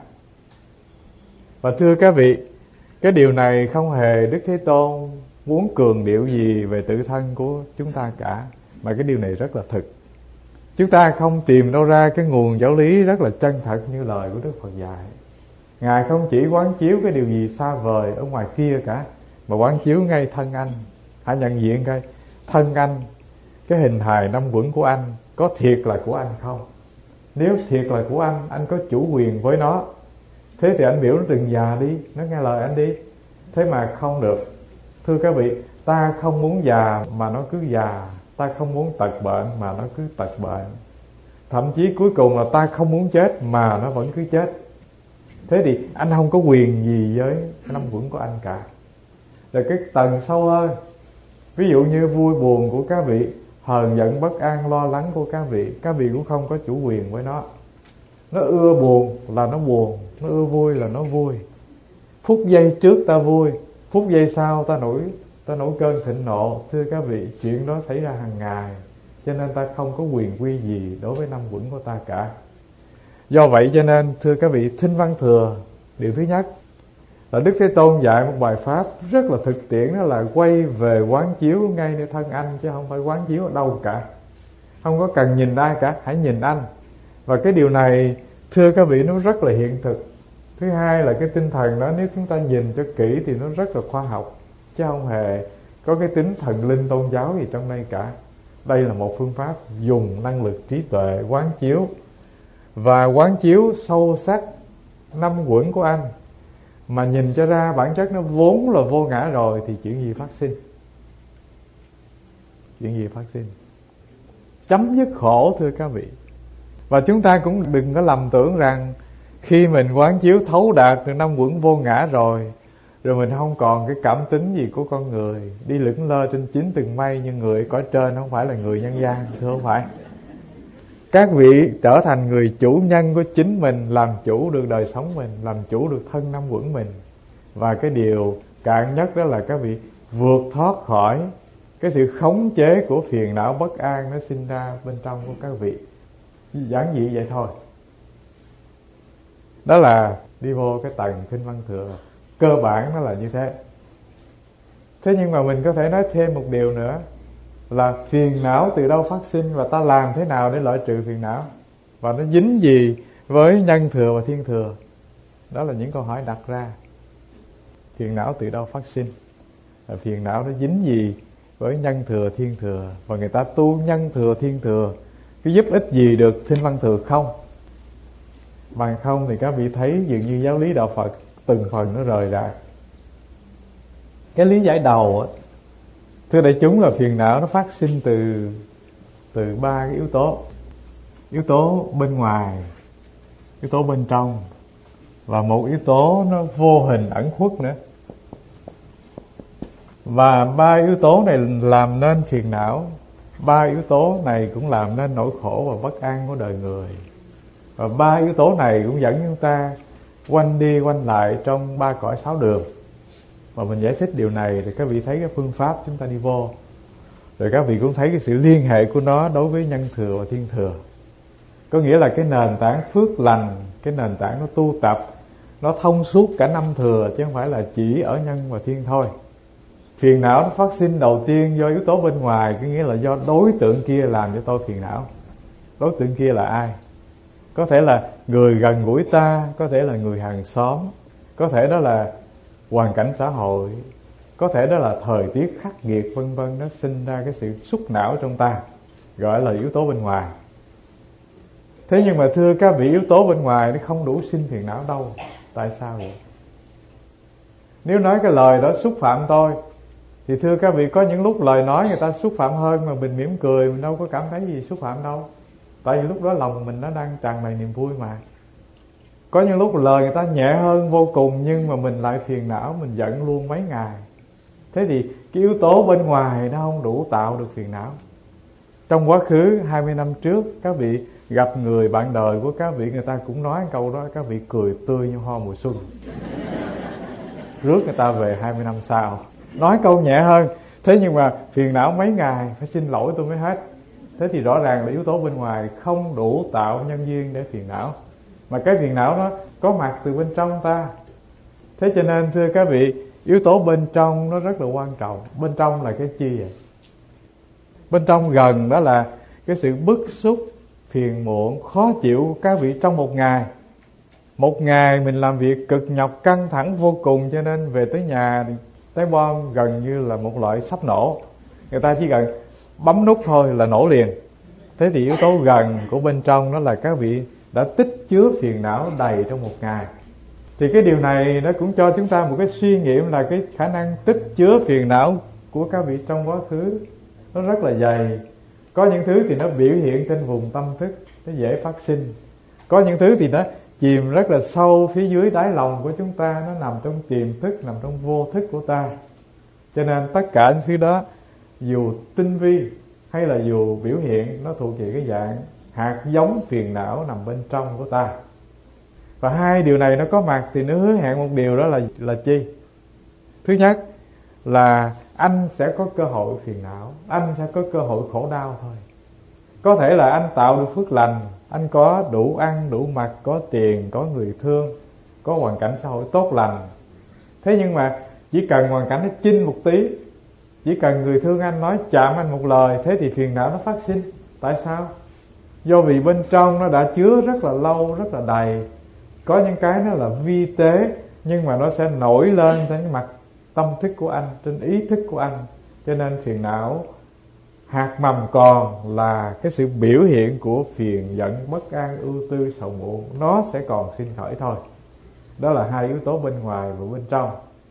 Và thưa các vị, cái điều này không hề Đức Thế Tôn muốn cường điệu gì về tự thân của chúng ta cả, mà cái điều này rất là thực. Chúng ta không tìm đâu ra cái nguồn giáo lý rất là chân thật như lời của Đức Phật dạy. Ngài không chỉ quán chiếu cái điều gì xa vời ở ngoài kia cả, mà quán chiếu ngay thân anh. Hãy nhận diện coi, thân anh, cái hình hài năm quẩn của anh có thiệt là của anh không? Nếu thiệt là của anh, anh có chủ quyền với nó, thế thì anh biểu nó đừng già đi, nó nghe lời anh đi. Thế mà không được. Thưa các vị, ta không muốn già mà nó cứ già, ta không muốn tật bệnh mà nó cứ tật bệnh. Thậm chí cuối cùng là ta không muốn chết mà nó vẫn cứ chết. Thế thì anh không có quyền gì với năm quẩn của anh cả. Rồi cái tầng sâu hơn, ví dụ như vui buồn của các vị, hờn giận bất an lo lắng của các vị, các vị cũng không có chủ quyền với nó. Nó ưa buồn là nó buồn, nó ưa vui là nó vui. Phút giây trước ta vui, phút giây sau ta nổi ta nổi cơn thịnh nộ. Thưa các vị, chuyện đó xảy ra hàng ngày, cho nên ta không có quyền quy gì đối với năm quẩn của ta cả. Do vậy cho nên thưa các vị, Thinh Văn Thừa, điều thứ nhất là Đức Thế Tôn dạy một bài pháp rất là thực tiễn, đó là quay về quán chiếu ngay nơi thân anh, chứ không phải quán chiếu ở đâu cả. Không có cần nhìn ai cả, hãy nhìn anh. Và cái điều này thưa các vị, nó rất là hiện thực. Thứ hai là cái tinh thần đó, nếu chúng ta nhìn cho kỹ thì nó rất là khoa học, chứ không hề có cái tính thần linh tôn giáo gì trong đây cả. Đây là một phương pháp dùng năng lực trí tuệ quán chiếu, và quán chiếu sâu sắc năm quẩn của anh, mà nhìn cho ra bản chất nó vốn là vô ngã rồi, thì chuyện gì phát sinh? Chuyện gì phát sinh? Chấm dứt khổ, thưa các vị. Và chúng ta cũng đừng có lầm tưởng rằng khi mình quán chiếu thấu đạt được năm quẩn vô ngã rồi, rồi mình không còn cái cảm tính gì của con người, đi lững lơ trên chín tầng mây như người cõi trên, không phải là người nhân gian, thưa không phải. Các vị trở thành người chủ nhân của chính mình, làm chủ được đời sống mình, làm chủ được thân năm quẩn mình. Và cái điều cạn nhất đó là các vị vượt thoát khỏi cái sự khống chế của phiền não bất an nó sinh ra bên trong của các vị. Giản dị vậy thôi. Đó là đi vô cái tầng Thinh Văn Thừa. Cơ bản nó là như thế. Thế nhưng mà mình có thể nói thêm một điều nữa, là phiền não từ đâu phát sinh, và ta làm thế nào để loại trừ phiền não, và nó dính gì với nhân thừa và thiên thừa. Đó là những câu hỏi đặt ra. Phiền não từ đâu phát sinh, và phiền não nó dính gì với nhân thừa thiên thừa, và người ta tu nhân thừa thiên thừa có giúp ích gì được Thinh Văn Thừa không? Bằng không thì các vị thấy dường như giáo lý đạo Phật từng phần nó rời rạc. Cái lý giải đầu, thưa đại chúng, là phiền não nó phát sinh từ từ ba cái yếu tố. Yếu tố bên ngoài, yếu tố bên trong, và một yếu tố nó vô hình ẩn khuất nữa. Và ba yếu tố này làm nên phiền não. Ba yếu tố này cũng làm nên nỗi khổ và bất an của đời người. Và ba yếu tố này cũng dẫn chúng ta quanh đi quanh lại trong ba cõi sáu đường. Và mình giải thích điều này thì các vị thấy cái phương pháp chúng ta đi vô, rồi các vị cũng thấy cái sự liên hệ của nó đối với nhân thừa và thiên thừa. Có nghĩa là cái nền tảng phước lành, cái nền tảng nó tu tập, nó thông suốt cả năm thừa, chứ không phải là chỉ ở nhân và thiên thôi. Phiền não nó phát sinh đầu tiên do yếu tố bên ngoài, có nghĩa là do đối tượng kia làm cho tôi phiền não. Đối tượng kia là ai? Có thể là người gần gũi ta, có thể là người hàng xóm, có thể đó là hoàn cảnh xã hội, có thể đó là thời tiết khắc nghiệt, vân vân. Nó sinh ra cái sự xúc não trong ta, gọi là yếu tố bên ngoài. Thế nhưng mà thưa các vị, yếu tố bên ngoài nó không đủ sinh phiền não đâu. Tại sao vậy? Nếu nói cái lời đó xúc phạm tôi, thì thưa các vị, có những lúc lời nói người ta xúc phạm hơn mà mình mỉm cười, mình đâu có cảm thấy gì xúc phạm đâu. Tại vì lúc đó lòng mình nó đang tràn đầy niềm vui mà. Có những lúc lời người ta nhẹ hơn vô cùng, nhưng mà mình lại phiền não, mình giận luôn mấy ngày. Thế thì cái yếu tố bên ngoài nó không đủ tạo được phiền não. Trong quá khứ hai mươi năm trước, các vị gặp người bạn đời của các vị, người ta cũng nói câu đó, các vị cười tươi như hoa mùa xuân. Rước người ta về hai mươi năm sau, nói câu nhẹ hơn. Thế nhưng mà phiền não mấy ngày, phải xin lỗi tôi mới hết. Thế thì rõ ràng là yếu tố bên ngoài không đủ tạo nhân duyên để phiền não, mà cái phiền não nó có mặt từ bên trong ta. Thế cho nên thưa các vị, yếu tố bên trong nó rất là quan trọng. Bên trong là cái chi vậy? Bên trong gần đó là cái sự bức xúc, phiền muộn, khó chịu các vị trong một ngày. Một ngày mình làm việc cực nhọc, căng thẳng vô cùng, cho nên về tới nhà trái bom gần như là một loại sắp nổ. Người ta chỉ cần bấm nút thôi là nổ liền. Thế thì yếu tố gần của bên trong đó là các vị đã tích chứa phiền não đầy trong một ngày. Thì cái điều này nó cũng cho chúng ta một cái suy nghiệm là cái khả năng tích chứa phiền não của các vị trong quá khứ nó rất là dày. Có những thứ thì nó biểu hiện trên vùng tâm thức, nó dễ phát sinh. Có những thứ thì nó chìm rất là sâu phía dưới đáy lòng của chúng ta, nó nằm trong tiềm thức, nằm trong vô thức của ta. Cho nên tất cả những thứ đó, dù tinh vi hay là dù biểu hiện, nó thuộc về cái dạng hạt giống phiền não nằm bên trong của ta. Và hai điều này nó có mặt thì nó hứa hẹn một điều, đó là là chi? Thứ nhất là anh sẽ có cơ hội phiền não, anh sẽ có cơ hội khổ đau thôi. Có thể là anh tạo được phước lành, anh có đủ ăn, đủ mặc, có tiền, có người thương, có hoàn cảnh xã hội tốt lành. Thế nhưng mà chỉ cần hoàn cảnh nó chinh một tí, chỉ cần người thương anh nói chạm anh một lời, thế thì phiền não nó phát sinh. Tại sao? Do vì bên trong nó đã chứa rất là lâu, rất là đầy. Có những cái nó là vi tế, nhưng mà nó sẽ nổi lên trên mặt tâm thức của anh, trên ý thức của anh. Cho nên phiền não, hạt mầm còn là cái sự biểu hiện của phiền giận, bất an, ưu tư, sầu muộn, nó sẽ còn sinh khởi thôi. Đó là hai yếu tố bên ngoài và bên trong.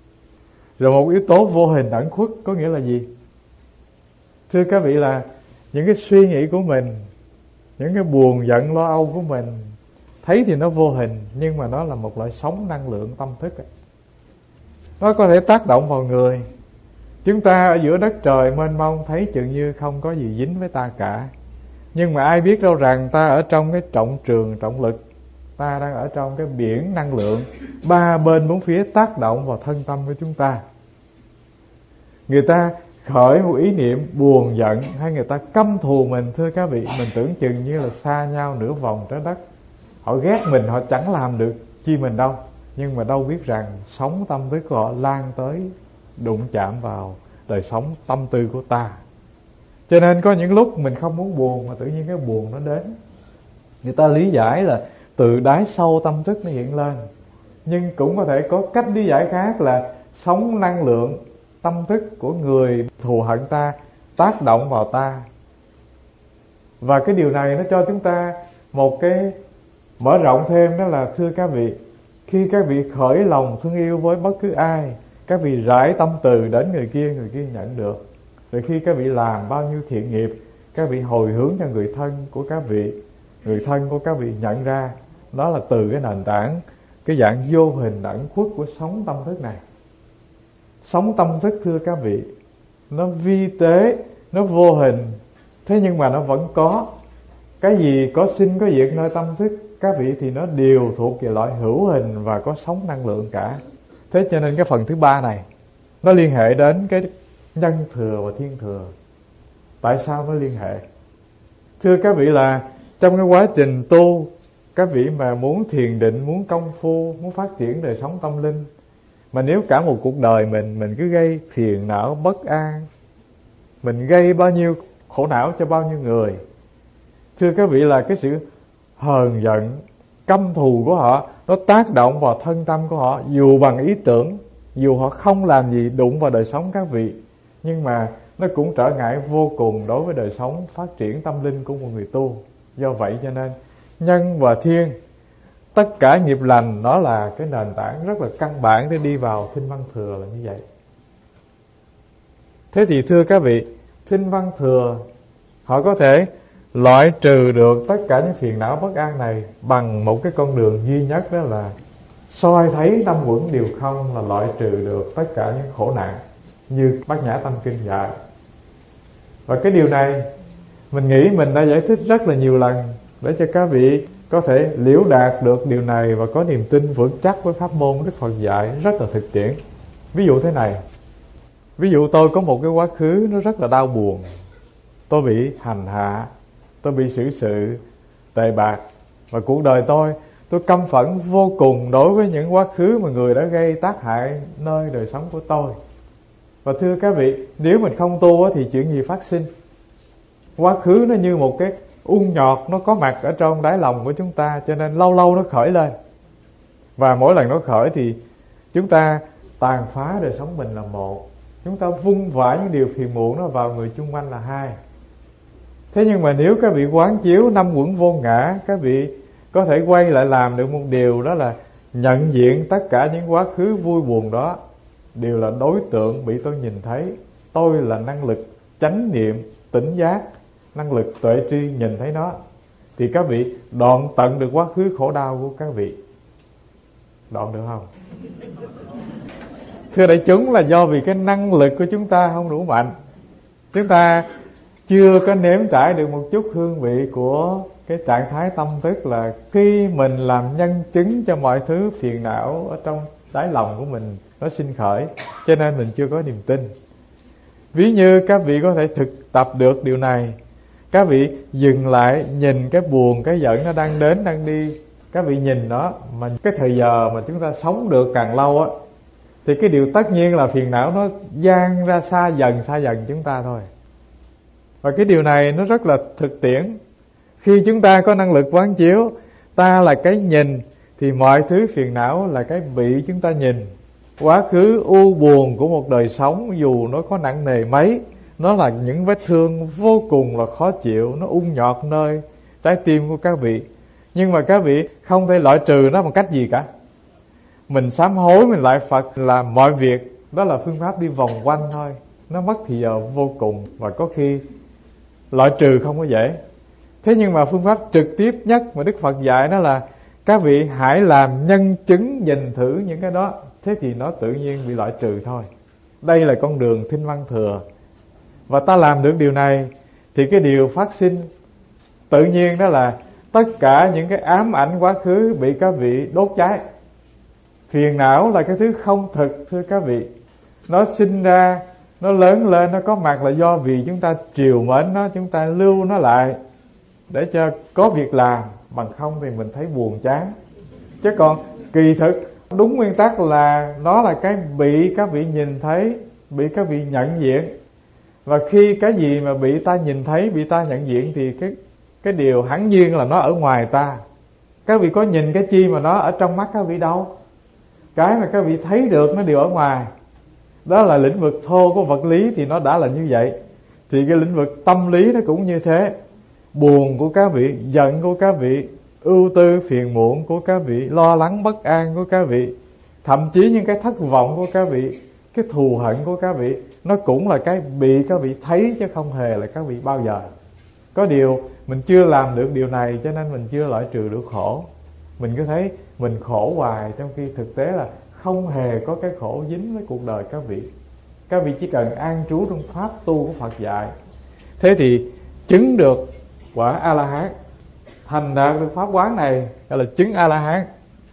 Rồi một yếu tố vô hình ẩn khuất có nghĩa là gì? Thưa các vị, là những cái suy nghĩ của mình, những cái buồn giận lo âu của mình, thấy thì nó vô hình, nhưng mà nó là một loại sóng năng lượng tâm thức ấy. Nó có thể tác động vào người. Chúng ta ở giữa đất trời mênh mông thấy chừng như không có gì dính với ta cả, nhưng mà ai biết đâu rằng ta ở trong cái trọng trường trọng lực, ta đang ở trong cái biển năng lượng, ba bên bốn phía tác động vào thân tâm của chúng ta. Người ta khởi một ý niệm buồn giận, hay người ta căm thù mình, thưa các vị, mình tưởng chừng như là xa nhau nửa vòng trái đất. Họ ghét mình, họ chẳng làm được chi mình đâu, nhưng mà đâu biết rằng sóng tâm thức của họ lan tới, đụng chạm vào đời sống tâm tư của ta. Cho nên có những lúc mình không muốn buồn, mà tự nhiên cái buồn nó đến. Người ta lý giải là từ đáy sâu tâm thức nó hiện lên, nhưng cũng có thể có cách lý giải khác là sóng năng lượng tâm thức của người thù hận ta tác động vào ta. Và cái điều này nó cho chúng ta một cái mở rộng thêm, đó là thưa các vị, khi các vị khởi lòng thương yêu với bất cứ ai, các vị rải tâm từ đến người kia, người kia nhận được. Rồi khi các vị làm bao nhiêu thiện nghiệp, các vị hồi hướng cho người thân của các vị, người thân của các vị nhận ra. Đó là từ cái nền tảng, cái dạng vô hình ẩn khuất của sóng tâm thức này. Sóng tâm thức, thưa các vị, nó vi tế, nó vô hình, thế nhưng mà nó vẫn có. Cái gì có sinh có diệt nơi tâm thức các vị thì nó đều thuộc về loại hữu hình và có sóng năng lượng cả. Thế cho nên cái phần thứ ba này nó liên hệ đến cái nhân thừa và thiên thừa. Tại sao nó liên hệ? Thưa các vị, là trong cái quá trình tu, các vị mà muốn thiền định, muốn công phu, muốn phát triển đời sống tâm linh, mà nếu cả một cuộc đời mình mình cứ gây phiền não bất an, mình gây bao nhiêu khổ não cho bao nhiêu người, thưa các vị, là cái sự hờn giận, căm thù của họ nó tác động vào thân tâm của họ, dù bằng ý tưởng, dù họ không làm gì đụng vào đời sống các vị, nhưng mà nó cũng trở ngại vô cùng đối với đời sống phát triển tâm linh của một người tu. Do vậy cho nên nhân và thiên, tất cả nghiệp lành, nó là cái nền tảng rất là căn bản để đi vào thinh văn thừa là như vậy. Thế thì thưa các vị, thinh văn thừa họ có thể loại trừ được tất cả những phiền não bất an này bằng một cái con đường duy nhất, đó là soi thấy năm uẩn đều không, là loại trừ được tất cả những khổ nạn như Bát Nhã Tâm Kinh dạy. Và cái điều này Mình nghĩ mình đã giải thích rất là nhiều lần để cho các vị có thể liễu đạt được điều này và có niềm tin vững chắc với pháp môn Đức Phật dạy rất là thực tiễn. Ví dụ thế này, ví dụ tôi có một cái quá khứ nó rất là đau buồn. Tôi bị hành hạ, tôi bị xử sự tệ bạc, và cuộc đời tôi tôi căm phẫn vô cùng đối với những quá khứ mà người đã gây tác hại nơi đời sống của tôi. Và thưa các vị, nếu mình không tu thì chuyện gì phát sinh? Quá khứ nó như một cái ung nhọt, nó có mặt ở trong đáy lòng của chúng ta, cho nên lâu lâu nó khởi lên. Và mỗi lần nó khởi thì chúng ta tàn phá đời sống mình là một, chúng ta vung vãi những điều phiền muộn nó vào người chung quanh là hai. Thế nhưng mà nếu các vị quán chiếu năm uẩn vô ngã, các vị có thể quay lại làm được một điều, đó là nhận diện tất cả những quá khứ vui buồn đó đều là đối tượng bị tôi nhìn thấy. Tôi là năng lực chánh niệm, tỉnh giác, năng lực tuệ tri nhìn thấy nó, thì các vị đoạn tận được quá khứ khổ đau của các vị. Đoạn được không? Thưa đại chúng, là do vì cái năng lực của chúng ta không đủ mạnh. Chúng ta chưa có nếm trải được một chút hương vị của cái trạng thái tâm thức là khi mình làm nhân chứng cho mọi thứ phiền não ở trong đáy lòng của mình nó sinh khởi, cho nên mình chưa có niềm tin. Ví như các vị có thể thực tập được điều này, các vị dừng lại nhìn cái buồn, cái giận nó đang đến, đang đi, các vị nhìn nó, mà cái thời giờ mà chúng ta sống được càng lâu á, thì cái điều tất nhiên là phiền não nó dang ra xa dần, xa dần chúng ta thôi. Và cái điều này nó rất là thực tiễn. Khi chúng ta có năng lực quán chiếu, ta là cái nhìn, thì mọi thứ phiền não là cái bị chúng ta nhìn. Quá khứ u buồn của một đời sống, dù nó có nặng nề mấy, nó là những vết thương vô cùng là khó chịu, nó ung nhọt nơi trái tim của các vị. Nhưng mà các vị không thể loại trừ nó bằng cách gì cả. Mình sám hối, mình lại Phật, làm mọi việc, đó là phương pháp đi vòng quanh thôi. Nó mất thì giờ vô cùng, và có khi loại trừ không có dễ. Thế nhưng mà phương pháp trực tiếp nhất mà Đức Phật dạy đó là các vị hãy làm nhân chứng nhìn thử những cái đó, thế thì nó tự nhiên bị loại trừ thôi. Đây là con đường Thinh Văn Thừa. Và ta làm được điều này thì cái điều phát sinh tự nhiên đó là tất cả những cái ám ảnh quá khứ bị các vị đốt cháy. Phiền não là cái thứ không thực, thưa các vị. Nó sinh ra, nó lớn lên, nó có mặt là do vì chúng ta trìu mến nó, chúng ta lưu nó lại để cho có việc làm, bằng không thì mình thấy buồn chán. Chứ còn kỳ thực đúng nguyên tắc là nó là cái bị các vị nhìn thấy, bị các vị nhận diện. Và khi cái gì mà bị ta nhìn thấy, bị ta nhận diện, thì cái cái điều hẳn nhiên là nó ở ngoài ta. Các vị có nhìn cái chi mà nó ở trong mắt các vị đâu? Cái mà các vị thấy được nó đều ở ngoài. Đó là lĩnh vực thô của vật lý thì nó đã là như vậy. Thì cái lĩnh vực tâm lý nó cũng như thế. Buồn của các vị, giận của các vị, ưu tư phiền muộn của các vị, lo lắng bất an của các vị, thậm chí những cái thất vọng của các vị, cái thù hận của các vị, nó cũng là cái bị các vị thấy, chứ không hề là các vị bao giờ. Có điều mình chưa làm được điều này, cho nên mình chưa loại trừ được khổ. Mình cứ thấy mình khổ hoài, trong khi thực tế là không hề có cái khổ dính với cuộc đời các vị. Các vị chỉ cần an trú trong pháp tu của Phật dạy, thế thì chứng được quả A-la-hán, thành đạt được pháp quán này gọi là chứng A-la-hán.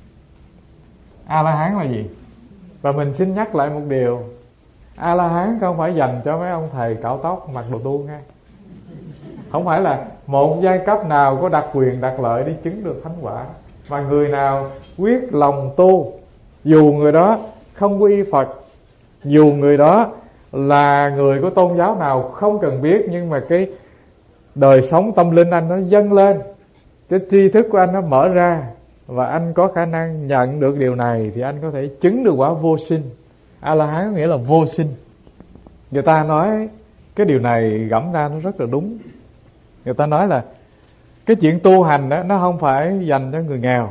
A-la-hán là gì? Và mình xin nhắc lại một điều, A-la-hán không phải dành cho mấy ông thầy cạo tóc mặc đồ tu nghe. Không phải là một giai cấp nào có đặc quyền đặc lợi để chứng được thánh quả, mà người nào quyết lòng tu, dù người đó không có y Phật, dù người đó là người của tôn giáo nào không cần biết, nhưng mà cái đời sống tâm linh anh nó dâng lên, cái tri thức của anh nó mở ra, và anh có khả năng nhận được điều này, thì anh có thể chứng được quả vô sinh. A-la-hán nghĩa là vô sinh. Người ta nói cái điều này gẫm ra nó rất là đúng. Người ta nói là cái chuyện tu hành đó, nó không phải dành cho người nghèo,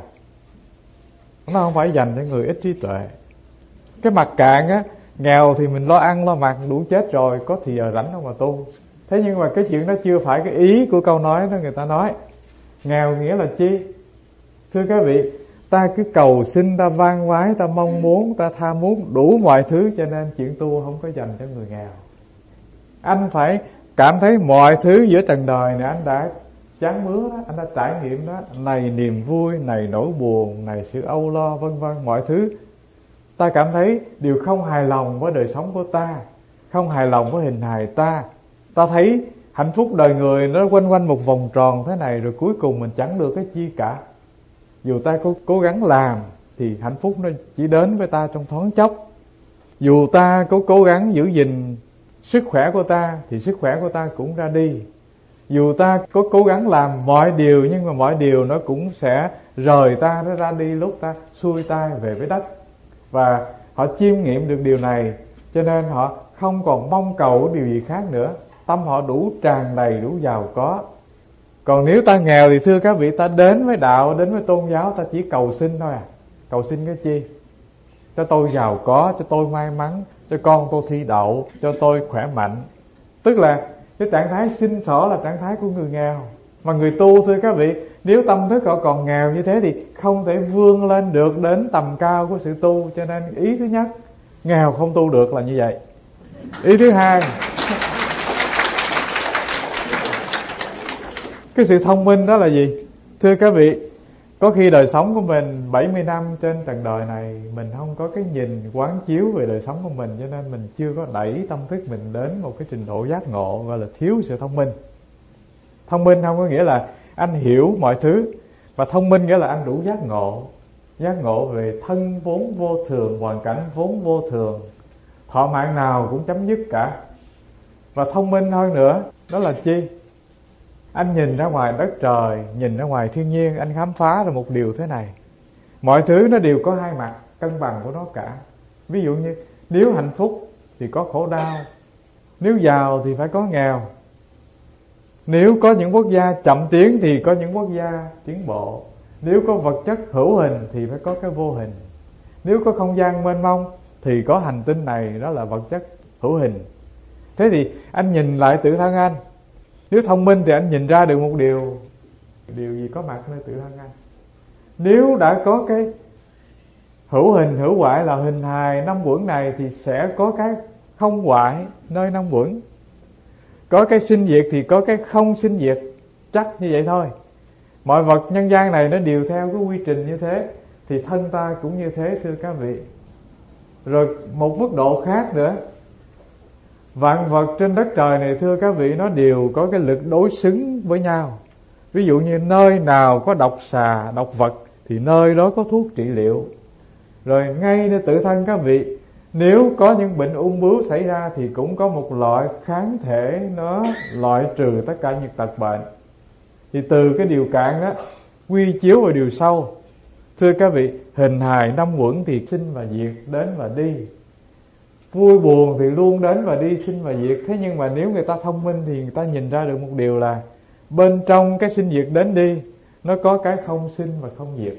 nó không phải dành cho người ít trí tuệ. Cái mặt cạn á, nghèo thì mình lo ăn lo mặc đủ chết rồi, có thì giờ rảnh đâu mà tu. Thế nhưng mà cái chuyện đó chưa phải cái ý của câu nói đó. Người ta nói nghèo nghĩa là chi? Thưa các vị, ta cứ cầu xin, ta van vái, ta mong muốn, ta tham muốn đủ mọi thứ, cho nên chuyện tu không có dành cho người nghèo. Anh phải cảm thấy mọi thứ giữa trần đời này anh đã chán ngứa đó, anh đã trải nghiệm đó, này niềm vui, này nỗi buồn, này sự âu lo, vân vân, mọi thứ ta cảm thấy đều không hài lòng với đời sống của ta, không hài lòng với hình hài ta. Ta thấy hạnh phúc đời người nó quanh quanh một vòng tròn thế này, rồi cuối cùng mình chẳng được cái chi cả. Dù ta có cố gắng làm thì hạnh phúc nó chỉ đến với ta trong thoáng chốc. Dù ta có cố gắng giữ gìn sức khỏe của ta thì sức khỏe của ta cũng ra đi. Dù ta có cố gắng làm mọi điều, nhưng mà mọi điều nó cũng sẽ rời ta, nó ra đi lúc ta xuôi tay về với đất. Và họ chiêm nghiệm được điều này, cho nên họ không còn mong cầu điều gì khác nữa. Tâm họ đủ tràn đầy, đủ giàu có. Còn nếu ta nghèo thì thưa các vị, ta đến với đạo, đến với tôn giáo, ta chỉ cầu xin thôi à. Cầu xin cái chi? Cho tôi giàu có, cho tôi may mắn, cho con tôi thi đậu, cho tôi khỏe mạnh. Tức là cái trạng thái xin xỏ là trạng thái của người nghèo. Mà người tu thưa các vị, nếu tâm thức họ còn nghèo như thế thì không thể vươn lên được đến tầm cao của sự tu. Cho nên ý thứ nhất, nghèo không tu được là như vậy. Ý thứ hai, cái sự thông minh đó là gì? Thưa các vị, có khi đời sống của mình bảy mươi năm trên trần đời này, mình không có cái nhìn quán chiếu về đời sống của mình, cho nên mình chưa có đẩy tâm thức mình đến một cái trình độ giác ngộ, gọi là thiếu sự thông minh. Thông minh không có nghĩa là anh hiểu mọi thứ, mà thông minh nghĩa là anh đủ giác ngộ. Giác ngộ về thân vốn vô thường, hoàn cảnh vốn vô thường, thọ mạng nào cũng chấm dứt cả. Và thông minh hơn nữa, đó là chi? Anh nhìn ra ngoài đất trời, nhìn ra ngoài thiên nhiên, anh khám phá ra một điều thế này: mọi thứ nó đều có hai mặt cân bằng của nó cả. Ví dụ như nếu hạnh phúc thì có khổ đau, nếu giàu thì phải có nghèo, nếu có những quốc gia chậm tiến thì có những quốc gia tiến bộ, nếu có vật chất hữu hình thì phải có cái vô hình, nếu có không gian mênh mông thì có hành tinh này, đó là vật chất hữu hình. Thế thì anh nhìn lại tự thân anh, nếu thông minh thì anh nhìn ra được một điều: điều gì có mặt nơi tự thân anh. Nếu đã có cái hữu hình hữu hoại là hình hài năm uẩn này, thì sẽ có cái không hoại nơi năm uẩn. Có cái sinh diệt thì có cái không sinh diệt, chắc như vậy thôi. Mọi vật nhân gian này nó đều theo cái quy trình như thế, thì thân ta cũng như thế thưa các vị. Rồi một mức độ khác nữa, vạn vật trên đất trời này thưa các vị, nó đều có cái lực đối xứng với nhau. Ví dụ như nơi nào có độc xà, độc vật thì nơi đó có thuốc trị liệu. Rồi ngay nơi tự thân các vị, nếu có những bệnh ung bướu xảy ra thì cũng có một loại kháng thể nó loại trừ tất cả những tật bệnh. Thì từ cái điều cạn đó quy chiếu vào điều sâu. Thưa các vị, hình hài năm uẩn thì sinh và diệt, đến và đi. Vui buồn thì luôn đến và đi, sinh và diệt. Thế nhưng mà nếu người ta thông minh thì người ta nhìn ra được một điều là bên trong cái sinh diệt đến đi, nó có cái không sinh và không diệt.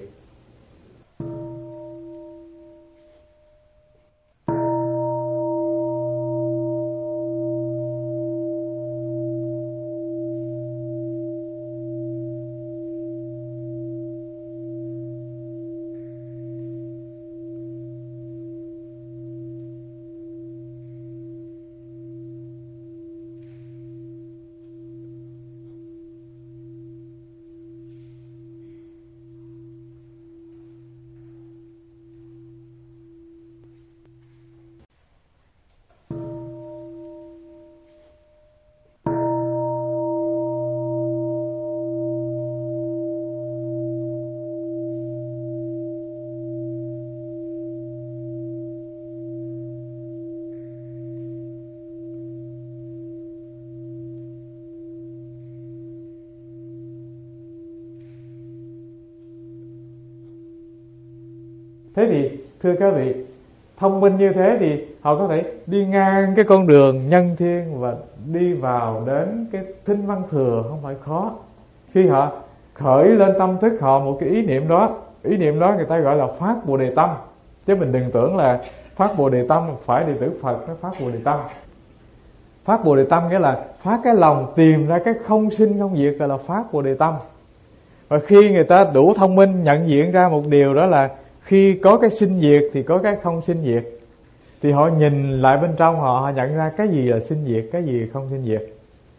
Thế thì thưa các vị, thông minh như thế thì họ có thể đi ngang cái con đường nhân thiên và đi vào đến cái thinh văn thừa không phải khó. Khi họ khởi lên tâm thức họ một cái ý niệm đó, ý niệm đó người ta gọi là phát Bồ Đề Tâm. Chứ mình đừng tưởng là phát Bồ Đề Tâm phải đệ tử Phật nó phát Bồ Đề Tâm. Phát Bồ Đề Tâm nghĩa là phát cái lòng tìm ra cái không sinh không diệt, gọi là phát Bồ Đề Tâm. Và khi người ta đủ thông minh nhận diện ra một điều, đó là khi có cái sinh diệt thì có cái không sinh diệt, thì họ nhìn lại bên trong họ, họ nhận ra cái gì là sinh diệt, cái gì không sinh diệt.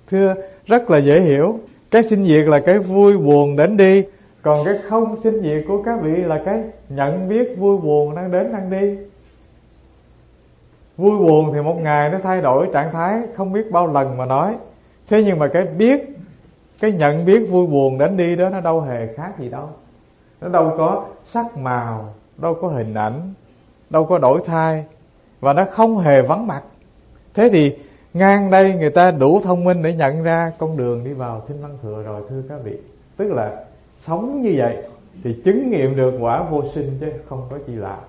Thưa, rất là dễ hiểu. Cái sinh diệt là cái vui buồn đến đi, còn cái không sinh diệt của các vị là cái nhận biết vui buồn đang đến đang đi. Vui buồn thì một ngày nó thay đổi trạng thái không biết bao lần mà nói. Thế nhưng mà cái biết, cái nhận biết vui buồn đến đi đó, nó đâu hề khác gì đâu. Nó đâu có sắc màu, đâu có hình ảnh, đâu có đổi thay, và nó không hề vắng mặt. Thế thì ngang đây người ta đủ thông minh để nhận ra con đường đi vào Thinh Văn Thừa rồi, thưa các vị. Tức là sống như vậy thì chứng nghiệm được quả vô sinh chứ không có chi lạ.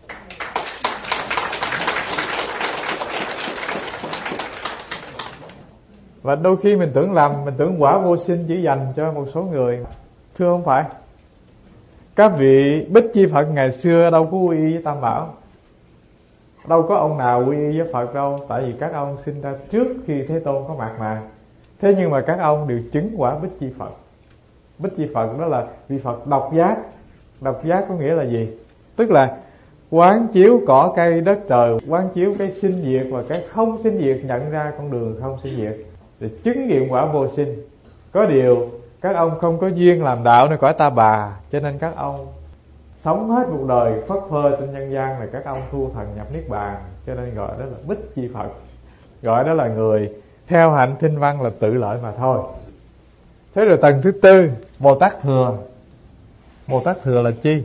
Và đôi khi mình tưởng lầm, mình tưởng quả vô sinh chỉ dành cho một số người. Thưa không phải. Các vị Bích Chi Phật ngày xưa đâu có quy y với Tam Bảo, đâu có ông nào quy y với Phật đâu. Tại vì các ông sinh ra trước khi Thế Tôn có mặt mà. Thế nhưng mà các ông đều chứng quả Bích Chi Phật. Bích Chi Phật đó là vị Phật độc giác. Độc giác có nghĩa là gì? Tức là quán chiếu cỏ cây đất trời, quán chiếu cái sinh diệt và cái không sinh diệt, nhận ra con đường không sinh diệt để chứng nghiệm quả vô sinh. Có điều các ông không có duyên làm đạo nơi cõi Ta Bà, cho nên các ông sống hết một đời phất phơ trên nhân gian là các ông thu thần nhập niết bàn, cho nên gọi đó là Bích Chi Phật. Gọi đó là người theo hạnh thinh văn là tự lợi mà thôi. Thế rồi tầng thứ tư, Bồ Tát Thừa. Bồ Tát Thừa là chi?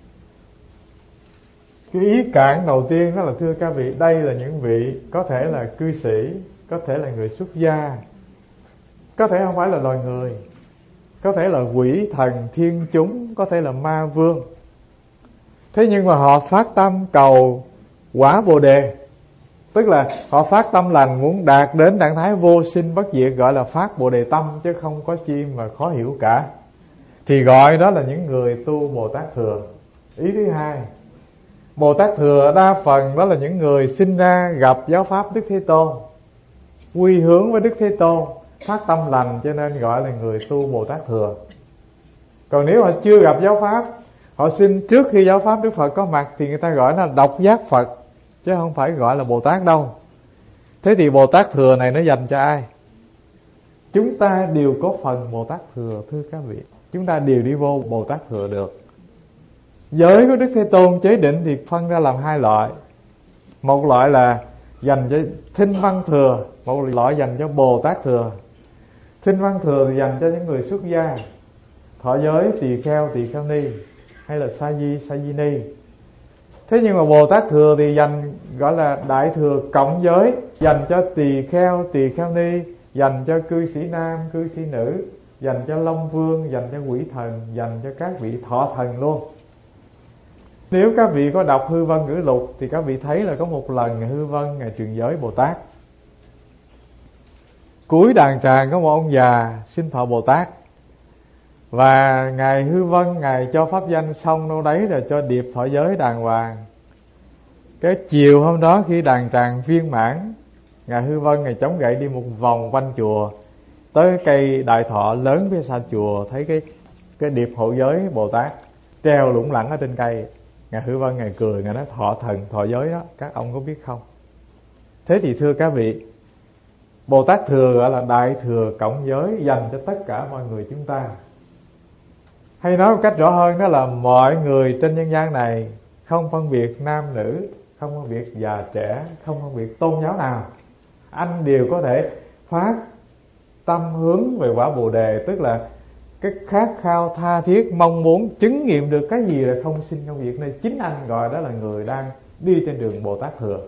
Cái ý cản đầu tiên đó là, thưa các vị, đây là những vị có thể là cư sĩ, có thể là người xuất gia, có thể không phải là loài người, có thể là quỷ thần thiên chúng, có thể là ma vương. Thế nhưng mà họ phát tâm cầu quả Bồ Đề, tức là họ phát tâm lành muốn đạt đến trạng thái vô sinh bất diệt, gọi là phát Bồ Đề tâm, chứ không có chi mà khó hiểu cả. Thì gọi đó là những người tu Bồ Tát Thừa. Ý thứ hai, Bồ Tát Thừa đa phần đó là những người sinh ra gặp giáo pháp Đức Thế Tôn, quy hướng với Đức Thế Tôn, phát tâm lành, cho nên gọi là người tu Bồ Tát Thừa. Còn nếu họ chưa gặp giáo pháp, họ sinh trước khi giáo pháp Đức Phật có mặt, thì người ta gọi là độc giác Phật, chứ không phải gọi là Bồ Tát đâu. Thế thì Bồ Tát Thừa này nó dành cho ai? Chúng ta đều có phần Bồ Tát Thừa, thưa các vị. Chúng ta đều đi vô Bồ Tát Thừa được. Giới của Đức Thế Tôn chế định thì phân ra làm hai loại. Một loại là dành cho Thinh Văn Thừa, một loại dành cho Bồ Tát Thừa. Thinh Văn Thừa thì dành cho những người xuất gia, thọ giới tỳ kheo tỳ kheo ni, hay là sa di sa di ni. Thế nhưng mà Bồ Tát Thừa thì dành, gọi là Đại Thừa cộng giới, dành cho tỳ kheo tỳ kheo ni, dành cho cư sĩ nam cư sĩ nữ, dành cho Long Vương, dành cho quỷ thần, dành cho các vị thọ thần luôn. Nếu các vị có đọc Hư Vân Ngữ Lục thì các vị thấy là có một lần Ngài Hư Vân, Ngài truyền giới Bồ Tát. Cuối đàn tràng có một ông già xin thọ Bồ Tát, và Ngài Hư Vân, Ngài cho pháp danh xong đâu đấy rồi cho điệp thọ giới đàng hoàng. Cái chiều hôm đó khi đàn tràng viên mãn, Ngài Hư Vân Ngài chống gậy đi một vòng quanh chùa, tới cây đại thọ lớn phía sau chùa, thấy cái cái điệp hộ giới Bồ Tát treo lủng lẳng ở trên cây. Ngài Hư Vân Ngài cười, Ngài nói thọ thần thọ giới đó, các ông có biết không? Thế thì thưa các vị, Bồ Tát Thừa gọi là Đại Thừa cộng giới, dành cho tất cả mọi người chúng ta. Hay nói một cách rõ hơn, đó là mọi người trên nhân gian này, không phân biệt nam nữ, không phân biệt già trẻ, không phân biệt tôn giáo nào, anh đều có thể phát tâm hướng về quả Bồ Đề, tức là cái khát khao tha thiết mong muốn chứng nghiệm được cái gì là không sinh không diệt, nên chính anh gọi đó là người đang đi trên đường Bồ Tát Thừa.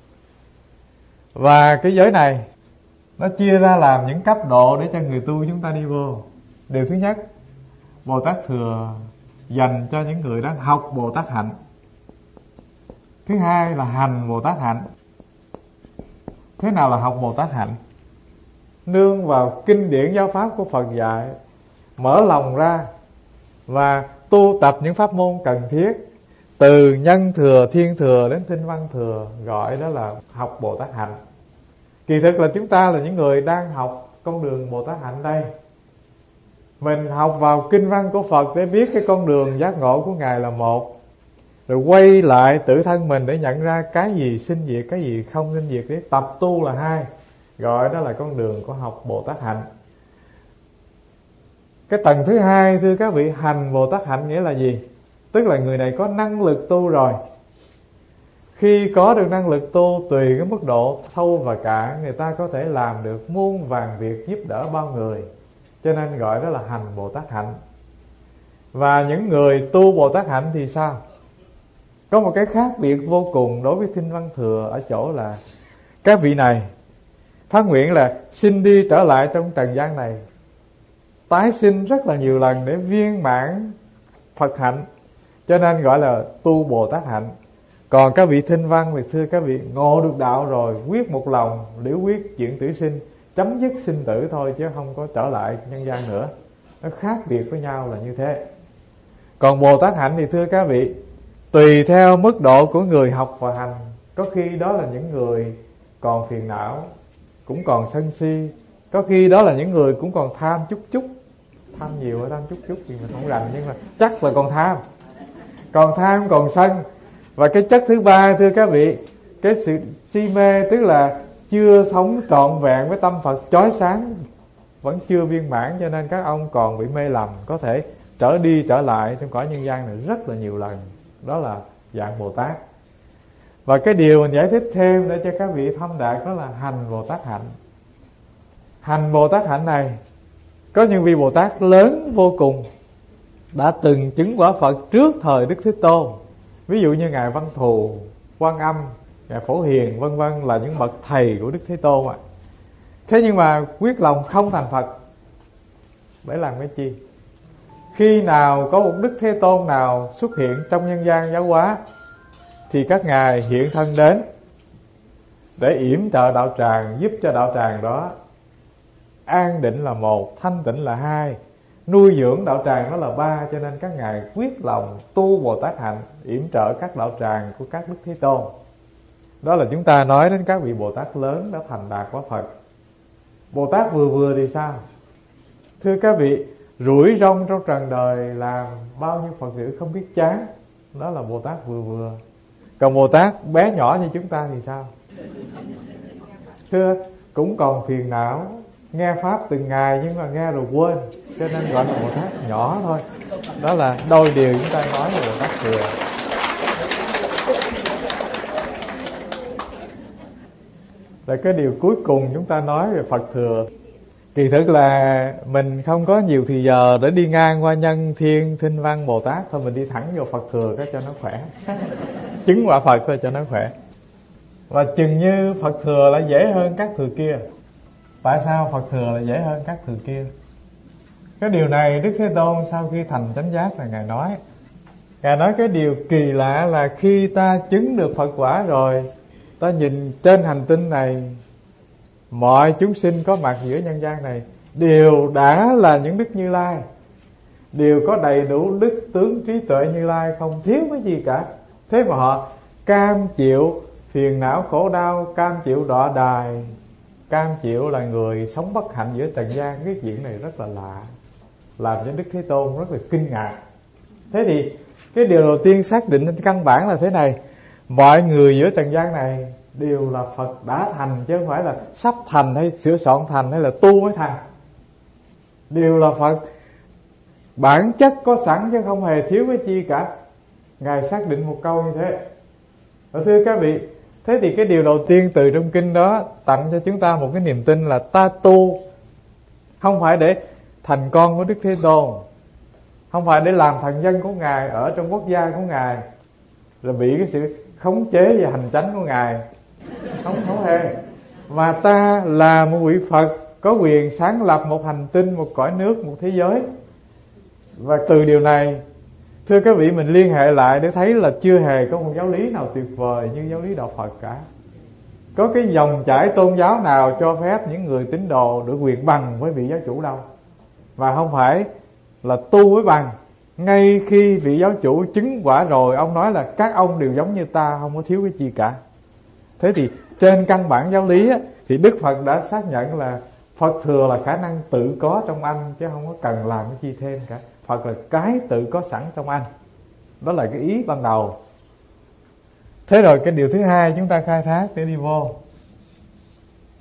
Và cái giới này nó chia ra làm những cấp độ để cho người tu chúng ta đi vô. Điều thứ nhất, Bồ Tát Thừa dành cho những người đang học Bồ Tát hạnh. Thứ hai là hành Bồ Tát hạnh. Thế nào là học Bồ Tát hạnh? Nương vào kinh điển giáo pháp của Phật dạy, mở lòng ra và tu tập những pháp môn cần thiết, từ nhân thừa, thiên thừa đến thinh văn thừa, gọi đó là học Bồ Tát hạnh. Kỳ thực là chúng ta là những người đang học con đường Bồ Tát hạnh đây. Mình học vào kinh văn của Phật để biết cái con đường giác ngộ của Ngài là một, rồi quay lại tự thân mình để nhận ra cái gì sinh diệt, cái gì không sinh diệt để tập tu là hai, gọi đó là con đường của học Bồ Tát hạnh. Cái tầng thứ hai, thưa các vị, hành Bồ Tát hạnh nghĩa là gì? Tức là người này có năng lực tu rồi. Khi có được năng lực tu, tùy cái mức độ sâu và cạn, người ta có thể làm được muôn vàn việc giúp đỡ bao người. Cho nên gọi đó là hành Bồ Tát hạnh. Và những người tu Bồ Tát hạnh thì sao? Có một cái khác biệt vô cùng đối với Kinh Văn Thừa ở chỗ là các vị này phát nguyện là xin đi trở lại trong trần gian này, tái sinh rất là nhiều lần để viên mãn Phật hạnh, cho nên gọi là tu Bồ Tát hạnh. Còn các vị Thinh Văn thì thưa các vị, ngộ được đạo rồi, quyết một lòng liễu quyết chuyện tử sinh, chấm dứt sinh tử thôi, chứ không có trở lại nhân gian nữa. Nó khác biệt với nhau là như thế. Còn Bồ Tát hạnh thì thưa các vị, tùy theo mức độ của người học và hành. Có khi đó là những người còn phiền não, cũng còn sân si. Có khi đó là những người cũng còn tham chút chút. Tham nhiều hay tham chút chút thì mình không rành, nhưng mà chắc là còn tham. Còn tham, còn sân. Và cái chất thứ ba thưa các vị, cái sự si mê, tức là chưa sống trọn vẹn với tâm Phật chói sáng, vẫn chưa viên mãn, cho nên các ông còn bị mê lầm, có thể trở đi trở lại trong cõi nhân gian này rất là nhiều lần. Đó là dạng Bồ Tát. Và cái điều mình giải thích thêm để cho các vị thông đạt đó là hành Bồ Tát hạnh. Hành Bồ Tát hạnh này, có những vị Bồ Tát lớn vô cùng đã từng chứng quả Phật trước thời Đức Thế Tôn. Ví dụ như Ngài Văn Thù, Quan Âm, Ngài Phổ Hiền vân vân, là những bậc thầy của Đức Thế Tôn ạ. Thế nhưng mà quyết lòng không thành Phật. Để làm cái chi? Khi nào có một Đức Thế Tôn nào xuất hiện trong nhân gian giáo hóa thì các ngài hiện thân đến để yểm trợ đạo tràng, giúp cho đạo tràng đó an định là một, thanh tịnh là hai, nuôi dưỡng đạo tràng đó là ba. Cho nên các ngài quyết lòng tu Bồ Tát hạnh, yểm trợ các đạo tràng của các Đức Thế Tôn. Đó là chúng ta nói đến các vị Bồ Tát lớn đã thành đạt quả Phật. Bồ Tát vừa vừa thì sao? Thưa các vị, rủi rong trong trần đời làm bao nhiêu Phật tử không biết chán. Đó là Bồ Tát vừa vừa. Còn Bồ Tát bé nhỏ như chúng ta thì sao? Thưa, cũng còn phiền não, nghe Pháp từng ngày nhưng mà nghe rồi quên, cho nên gọi là Bồ Tát nhỏ thôi. Đó là đôi điều chúng ta nói về Bồ Tát thừa. Và cái điều cuối cùng chúng ta nói về Phật thừa. Kỳ thực là mình không có nhiều thì giờ để đi ngang qua Nhân Thiên, Thinh Văn, Bồ Tát. Thôi mình đi thẳng vô Phật thừa cái cho nó khỏe. Chứng quả Phật thôi cho nó khỏe. Và chừng như Phật thừa là dễ hơn các thừa kia. Tại sao Phật thừa là dễ hơn các thừa kia? Cái điều này Đức Thế Tôn sau khi thành chánh giác là Ngài nói. Ngài nói cái điều kỳ lạ là khi ta chứng được Phật quả rồi, ta nhìn trên hành tinh này, mọi chúng sinh có mặt giữa nhân gian này đều đã là những Đức Như Lai, đều có đầy đủ đức tướng trí tuệ Như Lai, không thiếu cái gì cả. Thế mà họ cam chịu phiền não khổ đau, cam chịu đọa đài, cam chịu là người sống bất hạnh giữa trần gian. Cái chuyện này rất là lạ, làm cho Đức Thế Tôn rất là kinh ngạc. Thế thì cái điều đầu tiên xác định căn bản là thế này: mọi người giữa trần gian này đều là Phật đã thành, chứ không phải là sắp thành hay sửa soạn thành hay là tu mới thành. Đều là Phật, bản chất có sẵn chứ không hề thiếu cái chi cả. Ngài xác định một câu như thế. Và thưa các vị, thế thì cái điều đầu tiên từ trong kinh đó tặng cho chúng ta một cái niềm tin là ta tu không phải để thành con của Đức Thế Tôn, không phải để làm thần dân của Ngài ở trong quốc gia của Ngài, rồi bị cái sự khống chế và hành chánh của Ngài. Không, không hề. Mà ta là một vị Phật có quyền sáng lập một hành tinh, một cõi nước, một thế giới. Và từ điều này, thưa các vị, mình liên hệ lại để thấy là chưa hề có một giáo lý nào tuyệt vời như giáo lý đạo Phật cả. Có cái dòng chảy tôn giáo nào cho phép những người tín đồ được quyền bằng với vị giáo chủ đâu. Và không phải là tu với bằng. Ngay khi vị giáo chủ chứng quả rồi, ông nói là các ông đều giống như ta, không có thiếu cái gì cả. Thế thì trên căn bản giáo lý á, thì Đức Phật đã xác nhận là Phật thừa là khả năng tự có trong anh, chứ không có cần làm cái chi thêm cả. Phật là cái tự có sẵn trong anh. Đó là cái ý ban đầu. Thế rồi cái điều thứ hai chúng ta khai thác để đi vô.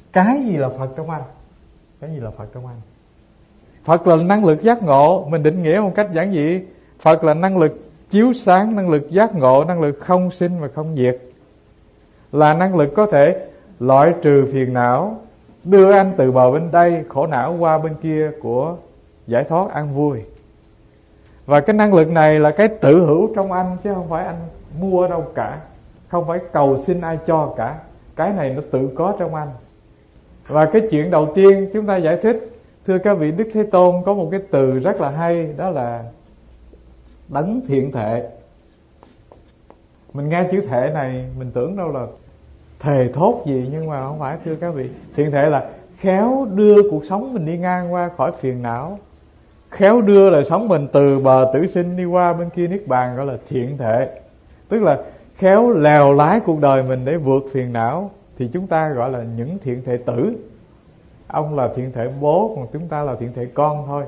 cái gì là Phật trong anh? Cái gì là Phật trong anh? Phật là năng lực giác ngộ. Mình định nghĩa một cách giản dị, Phật là năng lực chiếu sáng, năng lực giác ngộ, năng lực không sinh và không diệt. Là năng lực có thể loại trừ phiền não, đưa anh từ bờ bên đây khổ não qua bên kia của giải thoát an vui. Và cái năng lực này là cái tự hữu trong anh, chứ không phải anh mua đâu cả, không phải cầu xin ai cho cả. Cái này nó tự có trong anh. Và cái chuyện đầu tiên chúng ta giải thích, thưa các vị, Đức Thế Tôn có một cái từ rất là hay, đó là đấng thiện thệ. Mình nghe chữ thệ này mình tưởng đâu là thề thốt gì, nhưng mà không phải, thưa các vị. Thiện thệ là khéo đưa cuộc sống mình đi ngang qua khỏi phiền não, khéo đưa đời sống mình từ bờ tử sinh đi qua bên kia niết bàn, gọi là thiện thệ. Tức là khéo lèo lái cuộc đời mình để vượt phiền não, thì chúng ta gọi là những thiện thệ tử. Ông là thiện thệ bố, còn chúng ta là thiện thệ con thôi.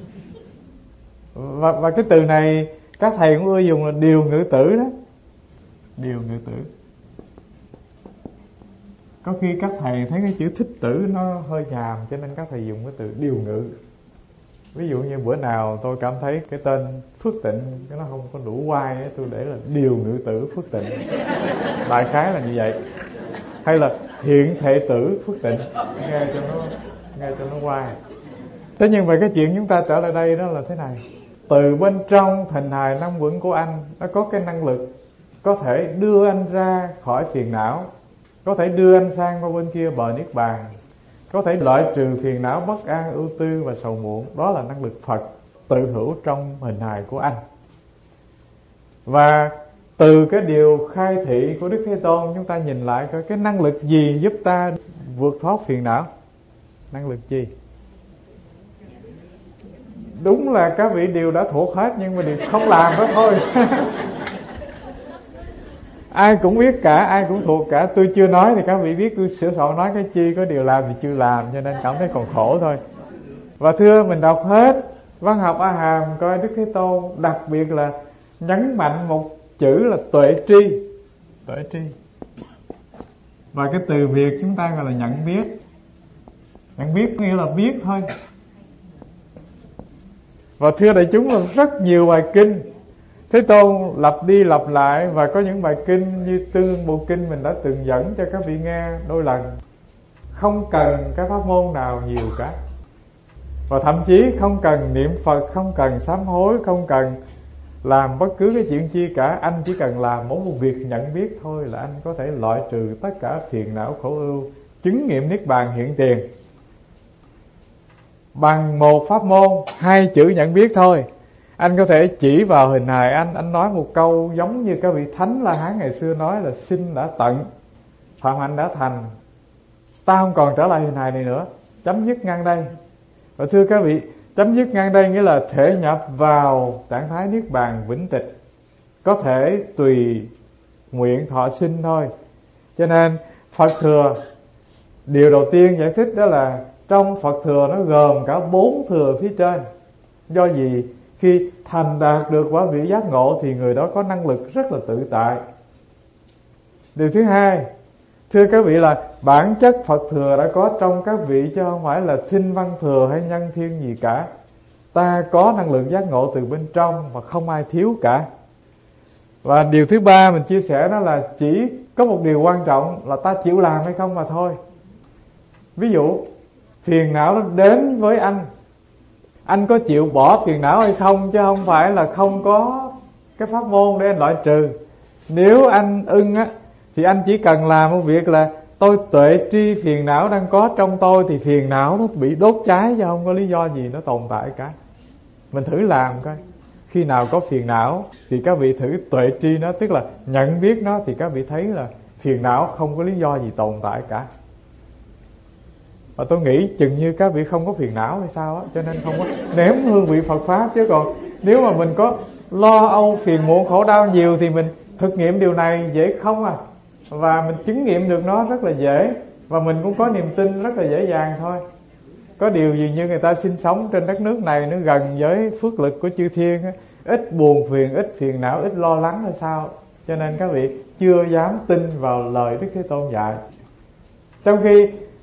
Và, và cái từ này các thầy cũng ưa dùng là điều ngữ tử đó. Điều ngữ tử. Có khi các thầy thấy cái chữ thích tử nó hơi nhàm, cho nên các thầy dùng cái từ điều ngữ. Ví dụ như bữa nào tôi cảm thấy cái tên Phước Tịnh cái nó không có đủ oai ấy, tôi để là điều ngữ tử Phước Tịnh. Đại khái là như vậy. Hay là thiện thệ tử Phước Tịnh, nghe cho nó nghe cho nó oai. Thế nhưng về cái chuyện chúng ta trở lại đây đó là thế này. Từ bên trong thành hài năm quẩn của anh, nó có cái năng lực có thể đưa anh ra khỏi phiền não, có thể đưa anh sang qua bên kia bờ niết bàn, có thể loại trừ phiền não bất an, ưu tư và sầu muộn. Đó là năng lực Phật tự hữu trong hình hài của anh. Và từ cái điều khai thị của Đức Thế Tôn, chúng ta nhìn lại coi cái năng lực gì giúp ta vượt thoát phiền não. Năng lực gì? Đúng là các vị đều đã thuộc hết, nhưng mà đều không làm đó thôi. Ai cũng biết cả, ai cũng thuộc cả. Tôi chưa nói thì các vị biết tôi sửa soạn nói cái chi, có điều làm thì chưa làm, cho nên cảm thấy còn khổ thôi. Và thưa, mình đọc hết văn học A Hàm coi Đức Thế Tôn đặc biệt là nhấn mạnh một chữ là tuệ tri. Tuệ tri. Và cái từ Việt chúng ta gọi là nhận biết. Nhận biết nghĩa là biết thôi. Và thưa đại chúng, là rất nhiều bài kinh Thế Tôn lặp đi lặp lại, và có những bài kinh như Tương Bộ Kinh mình đã từng dẫn cho các vị nghe đôi lần. Không cần cái pháp môn nào nhiều cả, và thậm chí không cần niệm Phật, không cần sám hối, không cần làm bất cứ cái chuyện chi cả. Anh chỉ cần làm một việc nhận biết thôi là anh có thể loại trừ tất cả phiền não khổ ưu, chứng nghiệm niết bàn hiện tiền bằng một pháp môn, hai chữ nhận biết thôi. Anh có thể chỉ vào hình hài anh, anh nói một câu giống như các vị thánh La Hán ngày xưa nói là sinh đã tận, phạm hạnh đã thành, ta không còn trở lại hình hài này nữa, chấm dứt ngang đây. Và thưa các vị, chấm dứt ngang đây nghĩa là thể nhập vào trạng thái niết bàn vĩnh tịch, có thể tùy nguyện thọ sinh thôi. Cho nên Phật thừa, điều đầu tiên giải thích đó là trong Phật thừa nó gồm cả bốn thừa phía trên. Do gì? Khi thành đạt được quả vị giác ngộ thì người đó có năng lực rất là tự tại. Điều thứ hai, thưa các vị, là bản chất Phật thừa đã có trong các vị, chứ không phải là thinh văn thừa hay nhân thiên gì cả. Ta có năng lực giác ngộ từ bên trong và không ai thiếu cả. Và điều thứ ba mình chia sẻ đó là chỉ có một điều quan trọng là ta chịu làm hay không mà thôi. Ví dụ phiền não nó đến với anh, anh có chịu bỏ phiền não hay không, chứ không phải là không có cái pháp môn để anh loại trừ. Nếu anh ưng á thì anh chỉ cần làm một việc là tôi tuệ tri phiền não đang có trong tôi, thì phiền não nó bị đốt cháy chứ không có lý do gì nó tồn tại cả. Mình thử làm coi. Khi nào có phiền não thì các vị thử tuệ tri nó, tức là nhận biết nó, thì các vị thấy là phiền não không có lý do gì tồn tại cả. Và tôi nghĩ chừng như các vị không có phiền não hay sao á, cho nên không có nếm hương vị Phật Pháp. Chứ còn nếu mà mình có lo âu, phiền muộn, khổ đau nhiều thì mình thực nghiệm điều này dễ không à. Và mình chứng nghiệm được nó rất là dễ, và mình cũng có niềm tin rất là dễ dàng thôi. Có điều gì như người ta sinh sống trên đất nước này nó gần với phước lực của chư thiên á, ít buồn phiền, ít phiền não, ít lo lắng hay sao, cho nên các vị chưa dám tin vào lời Đức Thế Tôn dạy. Trong khi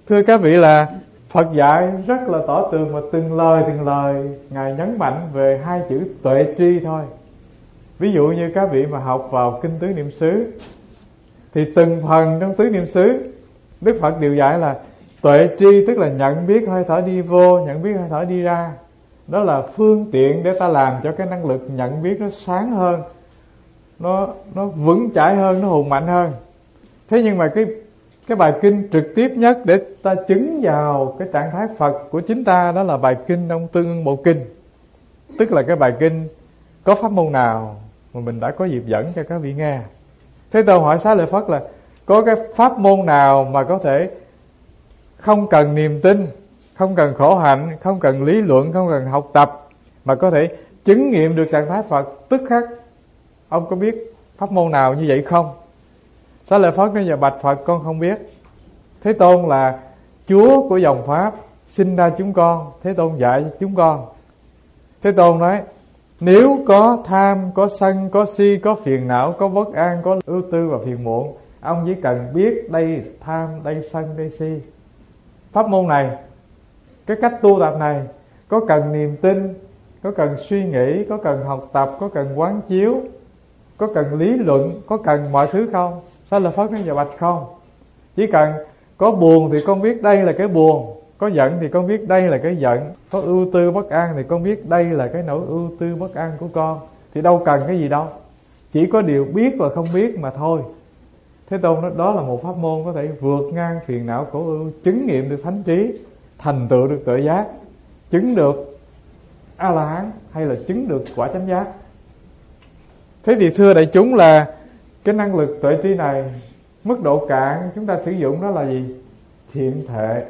Thưa các vị, là Phật dạy rất là tỏ tường, mà từng lời từng lời Ngài nhấn mạnh về hai chữ tuệ tri thôi. Ví dụ như các vị mà học vào Kinh Tứ Niệm xứ, thì từng phần trong Tứ Niệm xứ Đức Phật đều dạy là tuệ tri, tức là nhận biết hơi thở đi vô, nhận biết hơi thở đi ra. Đó là phương tiện để ta làm cho cái năng lực nhận biết nó sáng hơn, Nó nó vững chãi hơn, nó hùng mạnh hơn. Thế nhưng mà cái cái bài kinh trực tiếp nhất để ta chứng vào cái trạng thái Phật của chính ta, đó là bài kinh trong Tương Ưng Bộ Kinh. Tức là cái bài kinh có pháp môn nào mà mình đã có dịp dẫn cho các vị nghe. Thế Tôn hỏi Xá Lợi Phất là có cái pháp môn nào mà có thể không cần niềm tin, không cần khổ hạnh, không cần lý luận, không cần học tập, mà có thể chứng nghiệm được trạng thái Phật tức khắc? Ông có biết pháp môn nào như vậy không? Xá Lợi Phất nói: dạ bạch Phật, con không biết. Thế Tôn là Chúa của dòng Pháp, sinh ra chúng con, Thế Tôn dạy cho chúng con. Thế Tôn nói: nếu có tham, có sân, có si, có phiền não, có bất an, có ưu tư và phiền muộn, ông chỉ cần biết đây tham, đây sân, đây si. Pháp môn này, cái cách tu tập này, có cần niềm tin, có cần suy nghĩ, có cần học tập, có cần quán chiếu, có cần lý luận, có cần mọi thứ không? Xá Lợi Phất nói: dạ bạch không. Chỉ cần có buồn thì con biết đây là cái buồn, có giận thì con biết đây là cái giận, có ưu tư bất an thì con biết đây là cái nỗi ưu tư bất an của con. Thì đâu cần cái gì đâu, chỉ có điều biết và không biết mà thôi. Thế Tôn nói đó là một pháp môn có thể vượt ngang phiền não khổ ưu, chứng nghiệm được thánh trí, thành tựu được tuệ giác, chứng được A-la-hán hay là chứng được quả chánh giác. Thế thì thưa đại chúng, là cái năng lực tuệ trí này, mức độ cạn chúng ta sử dụng đó là gì? Thiện thệ.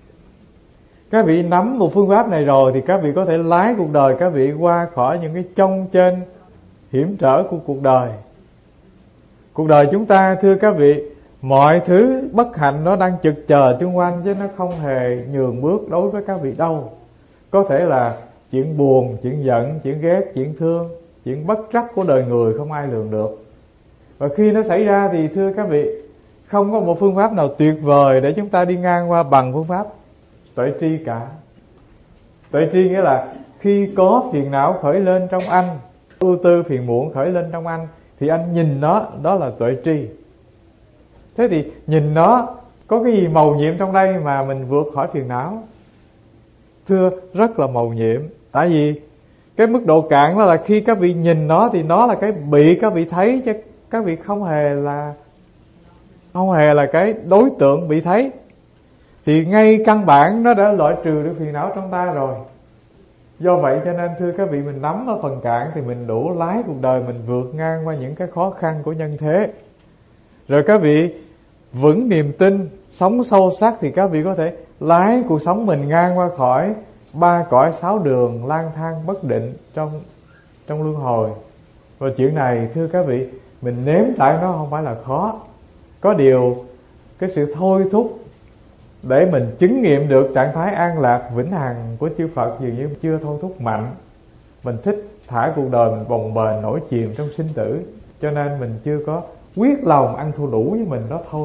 Các vị nắm một phương pháp này rồi thì các vị có thể lái cuộc đời các vị qua khỏi những cái chông trên hiểm trở của cuộc đời. Cuộc đời chúng ta, thưa các vị, mọi thứ bất hạnh nó đang trực chờ chung quanh, chứ nó không hề nhường bước đối với các vị đâu. Có thể là chuyện buồn, chuyện giận, chuyện ghét, chuyện thương, chuyện bất trắc của đời người không ai lường được. Và khi nó xảy ra thì thưa các vị, không có một phương pháp nào tuyệt vời để chúng ta đi ngang qua bằng phương pháp tuệ tri cả. Tuệ tri nghĩa là khi có phiền não khởi lên trong anh, ưu tư phiền muộn khởi lên trong anh, thì anh nhìn nó, đó là tuệ tri. Thế thì nhìn nó, có cái gì mầu nhiệm trong đây mà mình vượt khỏi phiền não? Thưa, rất là mầu nhiệm. Tại vì cái mức độ cạn đó là khi các vị nhìn nó thì nó là cái bị các vị thấy, chứ các vị không hề là không hề là cái đối tượng bị thấy. Thì ngay căn bản nó đã loại trừ được phiền não trong ta rồi. Do vậy cho nên thưa các vị, mình nắm ở phần cạn thì mình đủ lái cuộc đời mình vượt ngang qua những cái khó khăn của nhân thế. Rồi các vị vững niềm tin, sống sâu sắc thì các vị có thể lái cuộc sống mình ngang qua khỏi ba cõi sáu đường lang thang bất định trong trong luân hồi. Và chuyện này thưa các vị, mình nếm trải nó không phải là khó. Có điều cái sự thôi thúc để mình chứng nghiệm được trạng thái an lạc vĩnh hằng của chư Phật dường như chưa thôi thúc mạnh. Mình thích thả cuộc đời mình bồng bềnh nổi chìm trong sinh tử, cho nên mình chưa có quyết lòng ăn thua đủ với mình đó thôi.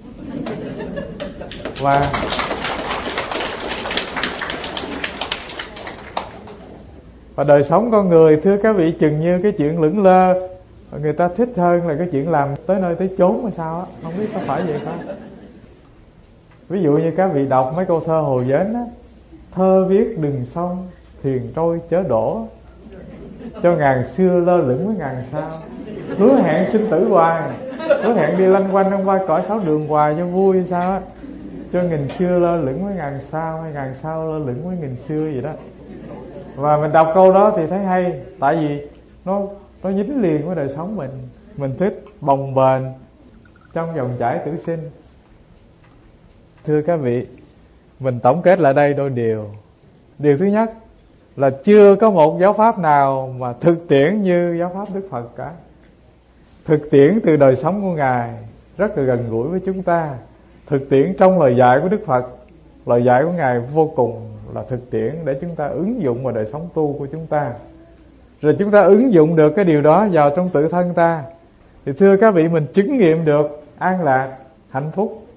Và Và đời sống con người thưa các vị, chừng như cái chuyện lững lơ, người ta thích hơn là cái chuyện làm tới nơi tới chốn hay sao á, không biết có phải vậy không? Ví dụ như các vị đọc mấy câu thơ Hồ Dến á: thơ viết đừng sông, thuyền trôi chớ đổ, cho ngàn xưa lơ lửng với ngàn sao, hứa hẹn sinh tử hoài, hứa hẹn đi lanh quanh trong ba cõi sáu đường hoài cho vui hay sao á, cho nghìn xưa lơ lửng với ngàn sao, hay ngàn sao lơ lửng với nghìn xưa gì đó. Và mình đọc câu đó thì thấy hay, tại vì nó nó dính liền với đời sống mình. Mình thích bồng bềnh trong dòng chảy tử sinh. Thưa các vị, mình tổng kết lại đây đôi điều. Điều thứ nhất là chưa có một giáo pháp nào mà thực tiễn như giáo pháp Đức Phật cả. Thực tiễn từ đời sống của Ngài rất là gần gũi với chúng ta. Thực tiễn trong lời dạy của Đức Phật, lời dạy của Ngài vô cùng là thực tiễn để chúng ta ứng dụng vào đời sống tu của chúng ta. Rồi chúng ta ứng dụng được cái điều đó vào trong tự thân ta, thì thưa các vị, mình chứng nghiệm được an lạc, hạnh phúc,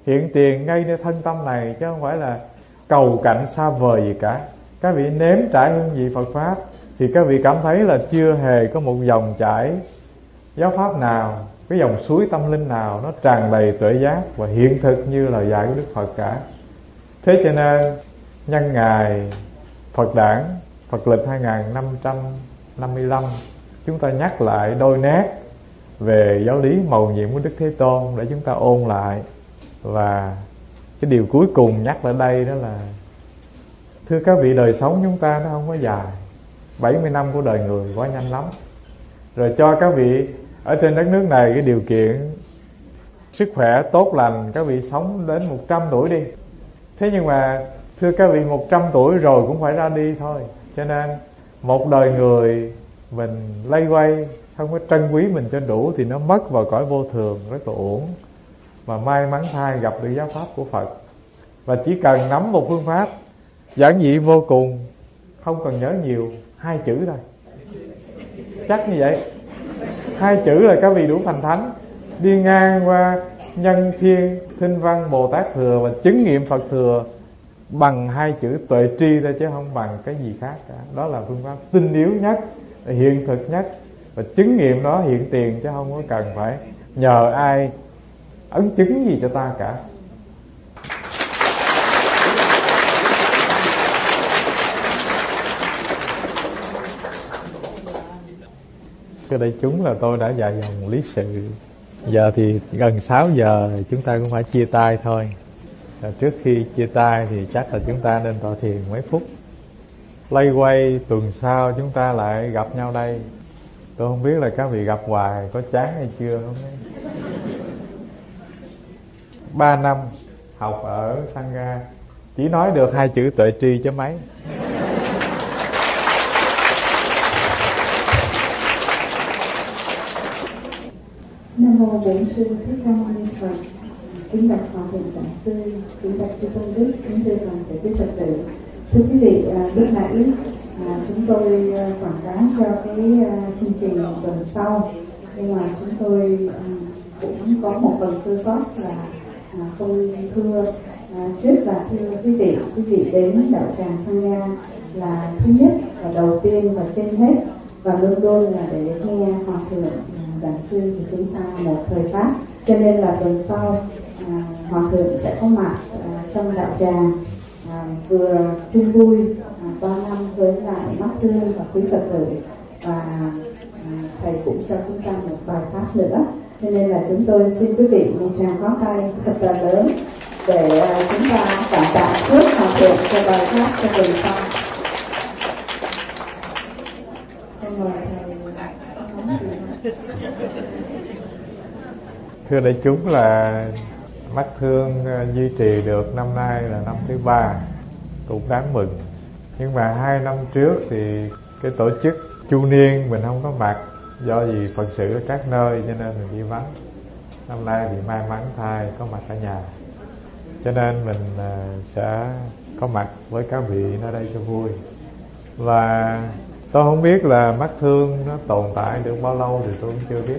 hiện tiền ngay nơi thân tâm này, chứ không phải là cầu cạnh xa vời gì cả. Các vị nếm trải hương vị Phật Pháp thì các vị cảm thấy là chưa hề có một dòng chảy giáo Pháp nào, cái dòng suối tâm linh nào nó tràn đầy tuệ giác và hiện thực như lời dạy của Đức Phật cả. Thế cho nên nhân ngày Phật đản Phật lịch hai nghìn năm trăm năm mươi lăm, chúng ta nhắc lại đôi nét về giáo lý mầu nhiệm của Đức Thế Tôn để chúng ta ôn lại. Và cái điều cuối cùng nhắc lại đây đó là, thưa các vị, đời sống chúng ta nó không có dài, bảy mươi năm của đời người quá nhanh lắm. Rồi cho các vị ở trên đất nước này cái điều kiện sức khỏe tốt lành, các vị sống đến một trăm tuổi đi. Thế nhưng mà thưa các vị, một trăm tuổi rồi cũng phải ra đi thôi. Cho nên một đời người mình lây quay, không có trân quý mình cho đủ thì nó mất vào cõi vô thường, rất là uổng. Mà may mắn thay gặp được giáo pháp của Phật, và chỉ cần nắm một phương pháp giản dị vô cùng, không cần nhớ nhiều, hai chữ thôi, chắc như vậy. Hai chữ là các vị đủ thành thánh, đi ngang qua nhân thiên thinh văn Bồ Tát thừa và chứng nghiệm Phật thừa bằng hai chữ tuệ tri thôi, chứ không bằng cái gì khác cả. Đó là phương pháp tinh yếu nhất, hiện thực nhất, và chứng nghiệm đó hiện tiền, chứ không có cần phải nhờ ai ấn chứng gì cho ta cả. Cái đây chúng là tôi đã dài dòng lý sự. Giờ thì gần sáu giờ chúng ta cũng phải chia tay thôi. Và trước khi chia tay thì chắc là chúng ta nên tọa thiền mấy phút. Lây quay tuần sau chúng ta lại gặp nhau đây. Tôi không biết là các vị gặp hoài có chán hay chưa không ấy. Ba năm học ở Sangha chỉ nói được hai chữ tuệ tri chứ mấy. Nam mô Bổn Sư Thích Ca Mâu Ni Phật. Kính bạch Hòa Thượng Giảng Sư, kính bạch Sư Tôn Đức, kính thưa toàn thể quý Phật tử. Thưa quý vị, lúc nãy à, chúng tôi quảng cáo cho cái uh, chương trình tuần sau, nhưng mà chúng tôi uh, cũng có một phần sơ sót là à, không thưa à, trước là thưa quý vị, quý vị đến đạo tràng Sangha là thứ nhất và đầu tiên và trên hết, và luôn luôn là để nghe Hòa Thượng giảng sư của chúng ta một thời pháp. Cho nên là tuần sau à, Hòa Thượng sẽ có mặt à, trong đạo tràng à, vừa chung vui à, ba năm với lại Mắt Thương và quý Phật tử, và à, thầy cũng cho chúng ta một bài pháp nữa. Cho nên là chúng tôi xin quý vị một tràng pháo tay thật là lớn để à, chúng ta cảm tạ trước Hòa Thượng cho bài pháp cho tuần sau. Mời thầy. Thưa đại chúng, là Mắt Thương duy trì được năm nay là năm thứ ba, cũng đáng mừng. Nhưng mà hai năm trước thì cái tổ chức chu niên mình không có mặt, do vì phật sự ở các nơi cho nên mình đi vắng. Năm nay thì may mắn thay có mặt ở nhà, cho nên mình sẽ có mặt với các vị ở đây cho vui. Và tôi không biết là Mắt Thương nó tồn tại được bao lâu thì tôi cũng chưa biết.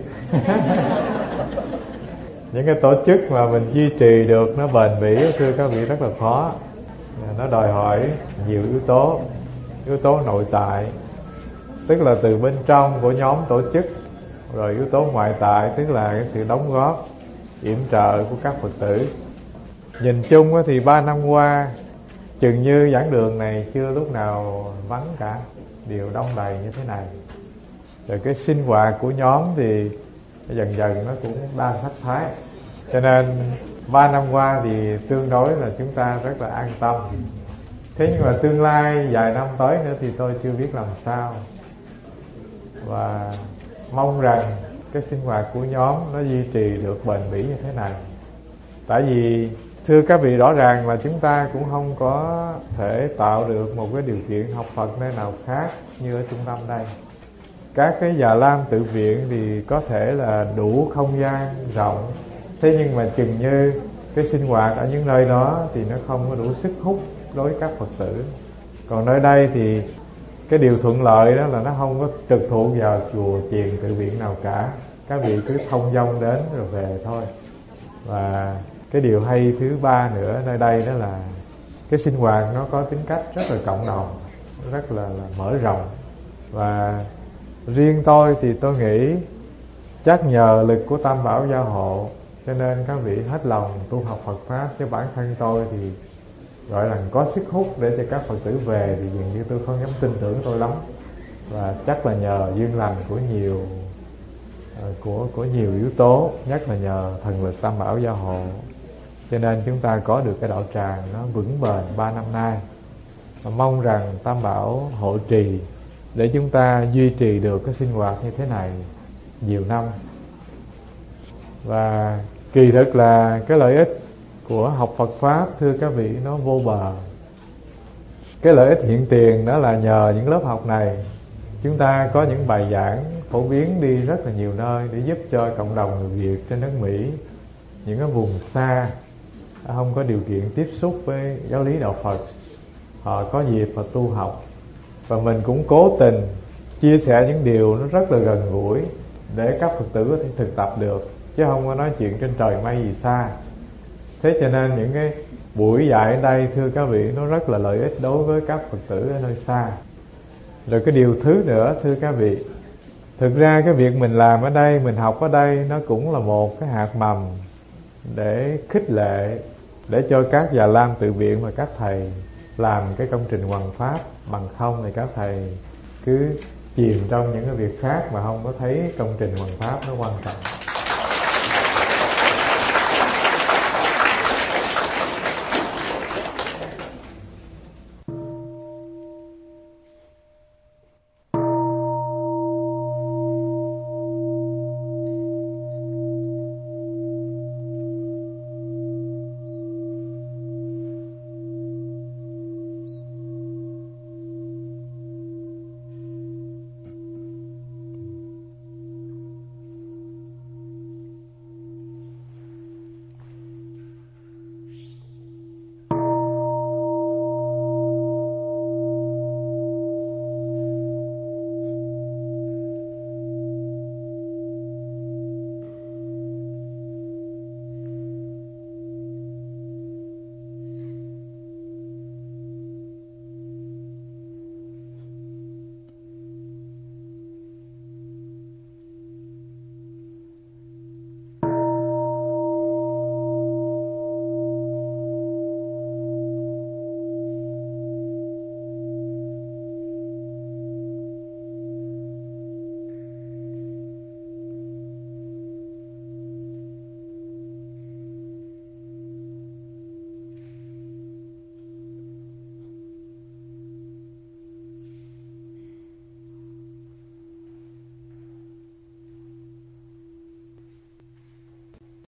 Những cái tổ chức mà mình duy trì được nó bền bỉ, thưa các vị, rất là khó. Nó đòi hỏi nhiều yếu tố. Yếu tố nội tại, tức là từ bên trong của nhóm tổ chức, rồi yếu tố ngoại tại, tức là cái sự đóng góp yểm trợ của các Phật tử. Nhìn chung thì ba năm qua chừng như giảng đường này chưa lúc nào vắng cả, đều đông đầy như thế này. Rồi cái sinh hoạt của nhóm thì dần dần nó cũng đa sắc thái. Cho nên ba năm qua thì tương đối là chúng ta rất là an tâm. Thế nhưng mà tương lai vài năm tới nữa thì tôi chưa biết làm sao. Và mong rằng cái sinh hoạt của nhóm nó duy trì được bền bỉ như thế này. Tại vì thưa các vị, rõ ràng là chúng ta cũng không có thể tạo được một cái điều kiện học Phật nơi nào khác như ở trung tâm đây. Các cái già lam tự viện thì có thể là đủ không gian rộng, thế nhưng mà chừng như cái sinh hoạt ở những nơi đó thì nó không có đủ sức hút đối với các Phật tử. Còn nơi đây thì cái điều thuận lợi đó là nó không có trực thuộc vào chùa chiền tự viện nào cả. Các vị cứ thông dong đến rồi về thôi. Và cái điều hay thứ ba nữa nơi đây đó là cái sinh hoạt nó có tính cách rất là cộng đồng, rất là, là mở rộng. Và riêng tôi thì tôi nghĩ chắc nhờ lực của Tam Bảo Gia Hộ cho nên các vị hết lòng tu học Phật Pháp. Chứ bản thân tôi thì gọi là có sức hút để cho các Phật tử về thì dường như tôi không dám tin tưởng tôi lắm. Và chắc là nhờ duyên lành của nhiều của của nhiều yếu tố, nhất là nhờ thần lực Tam Bảo Gia Hộ, cho nên chúng ta có được cái đạo tràng nó vững bền ba năm nay. Và mong rằng Tam Bảo hộ trì để chúng ta duy trì được cái sinh hoạt như thế này nhiều năm. Và kỳ thực là cái lợi ích của học Phật Pháp, thưa các vị, nó vô bờ. Cái lợi ích hiện tiền đó là nhờ những lớp học này, chúng ta có những bài giảng phổ biến đi rất là nhiều nơi để giúp cho cộng đồng người Việt trên nước Mỹ, những cái vùng xa không có điều kiện tiếp xúc với giáo lý đạo Phật, họ có dịp họ tu học. Và mình cũng cố tình chia sẻ những điều nó rất là gần gũi để các Phật tử có thể thực tập được, chứ không có nói chuyện trên trời mây gì xa. Thế cho nên những cái buổi dạy ở đây, thưa các vị, nó rất là lợi ích đối với các Phật tử ở nơi xa. Rồi cái điều thứ nữa, thưa các vị, thực ra cái việc mình làm ở đây, mình học ở đây, nó cũng là một cái hạt mầm để khích lệ, để cho các Già Lam Tự Viện và các thầy làm cái công trình hoằng pháp. Bằng không thì các thầy cứ chìm trong những cái việc khác mà không có thấy công trình hoằng pháp nó quan trọng.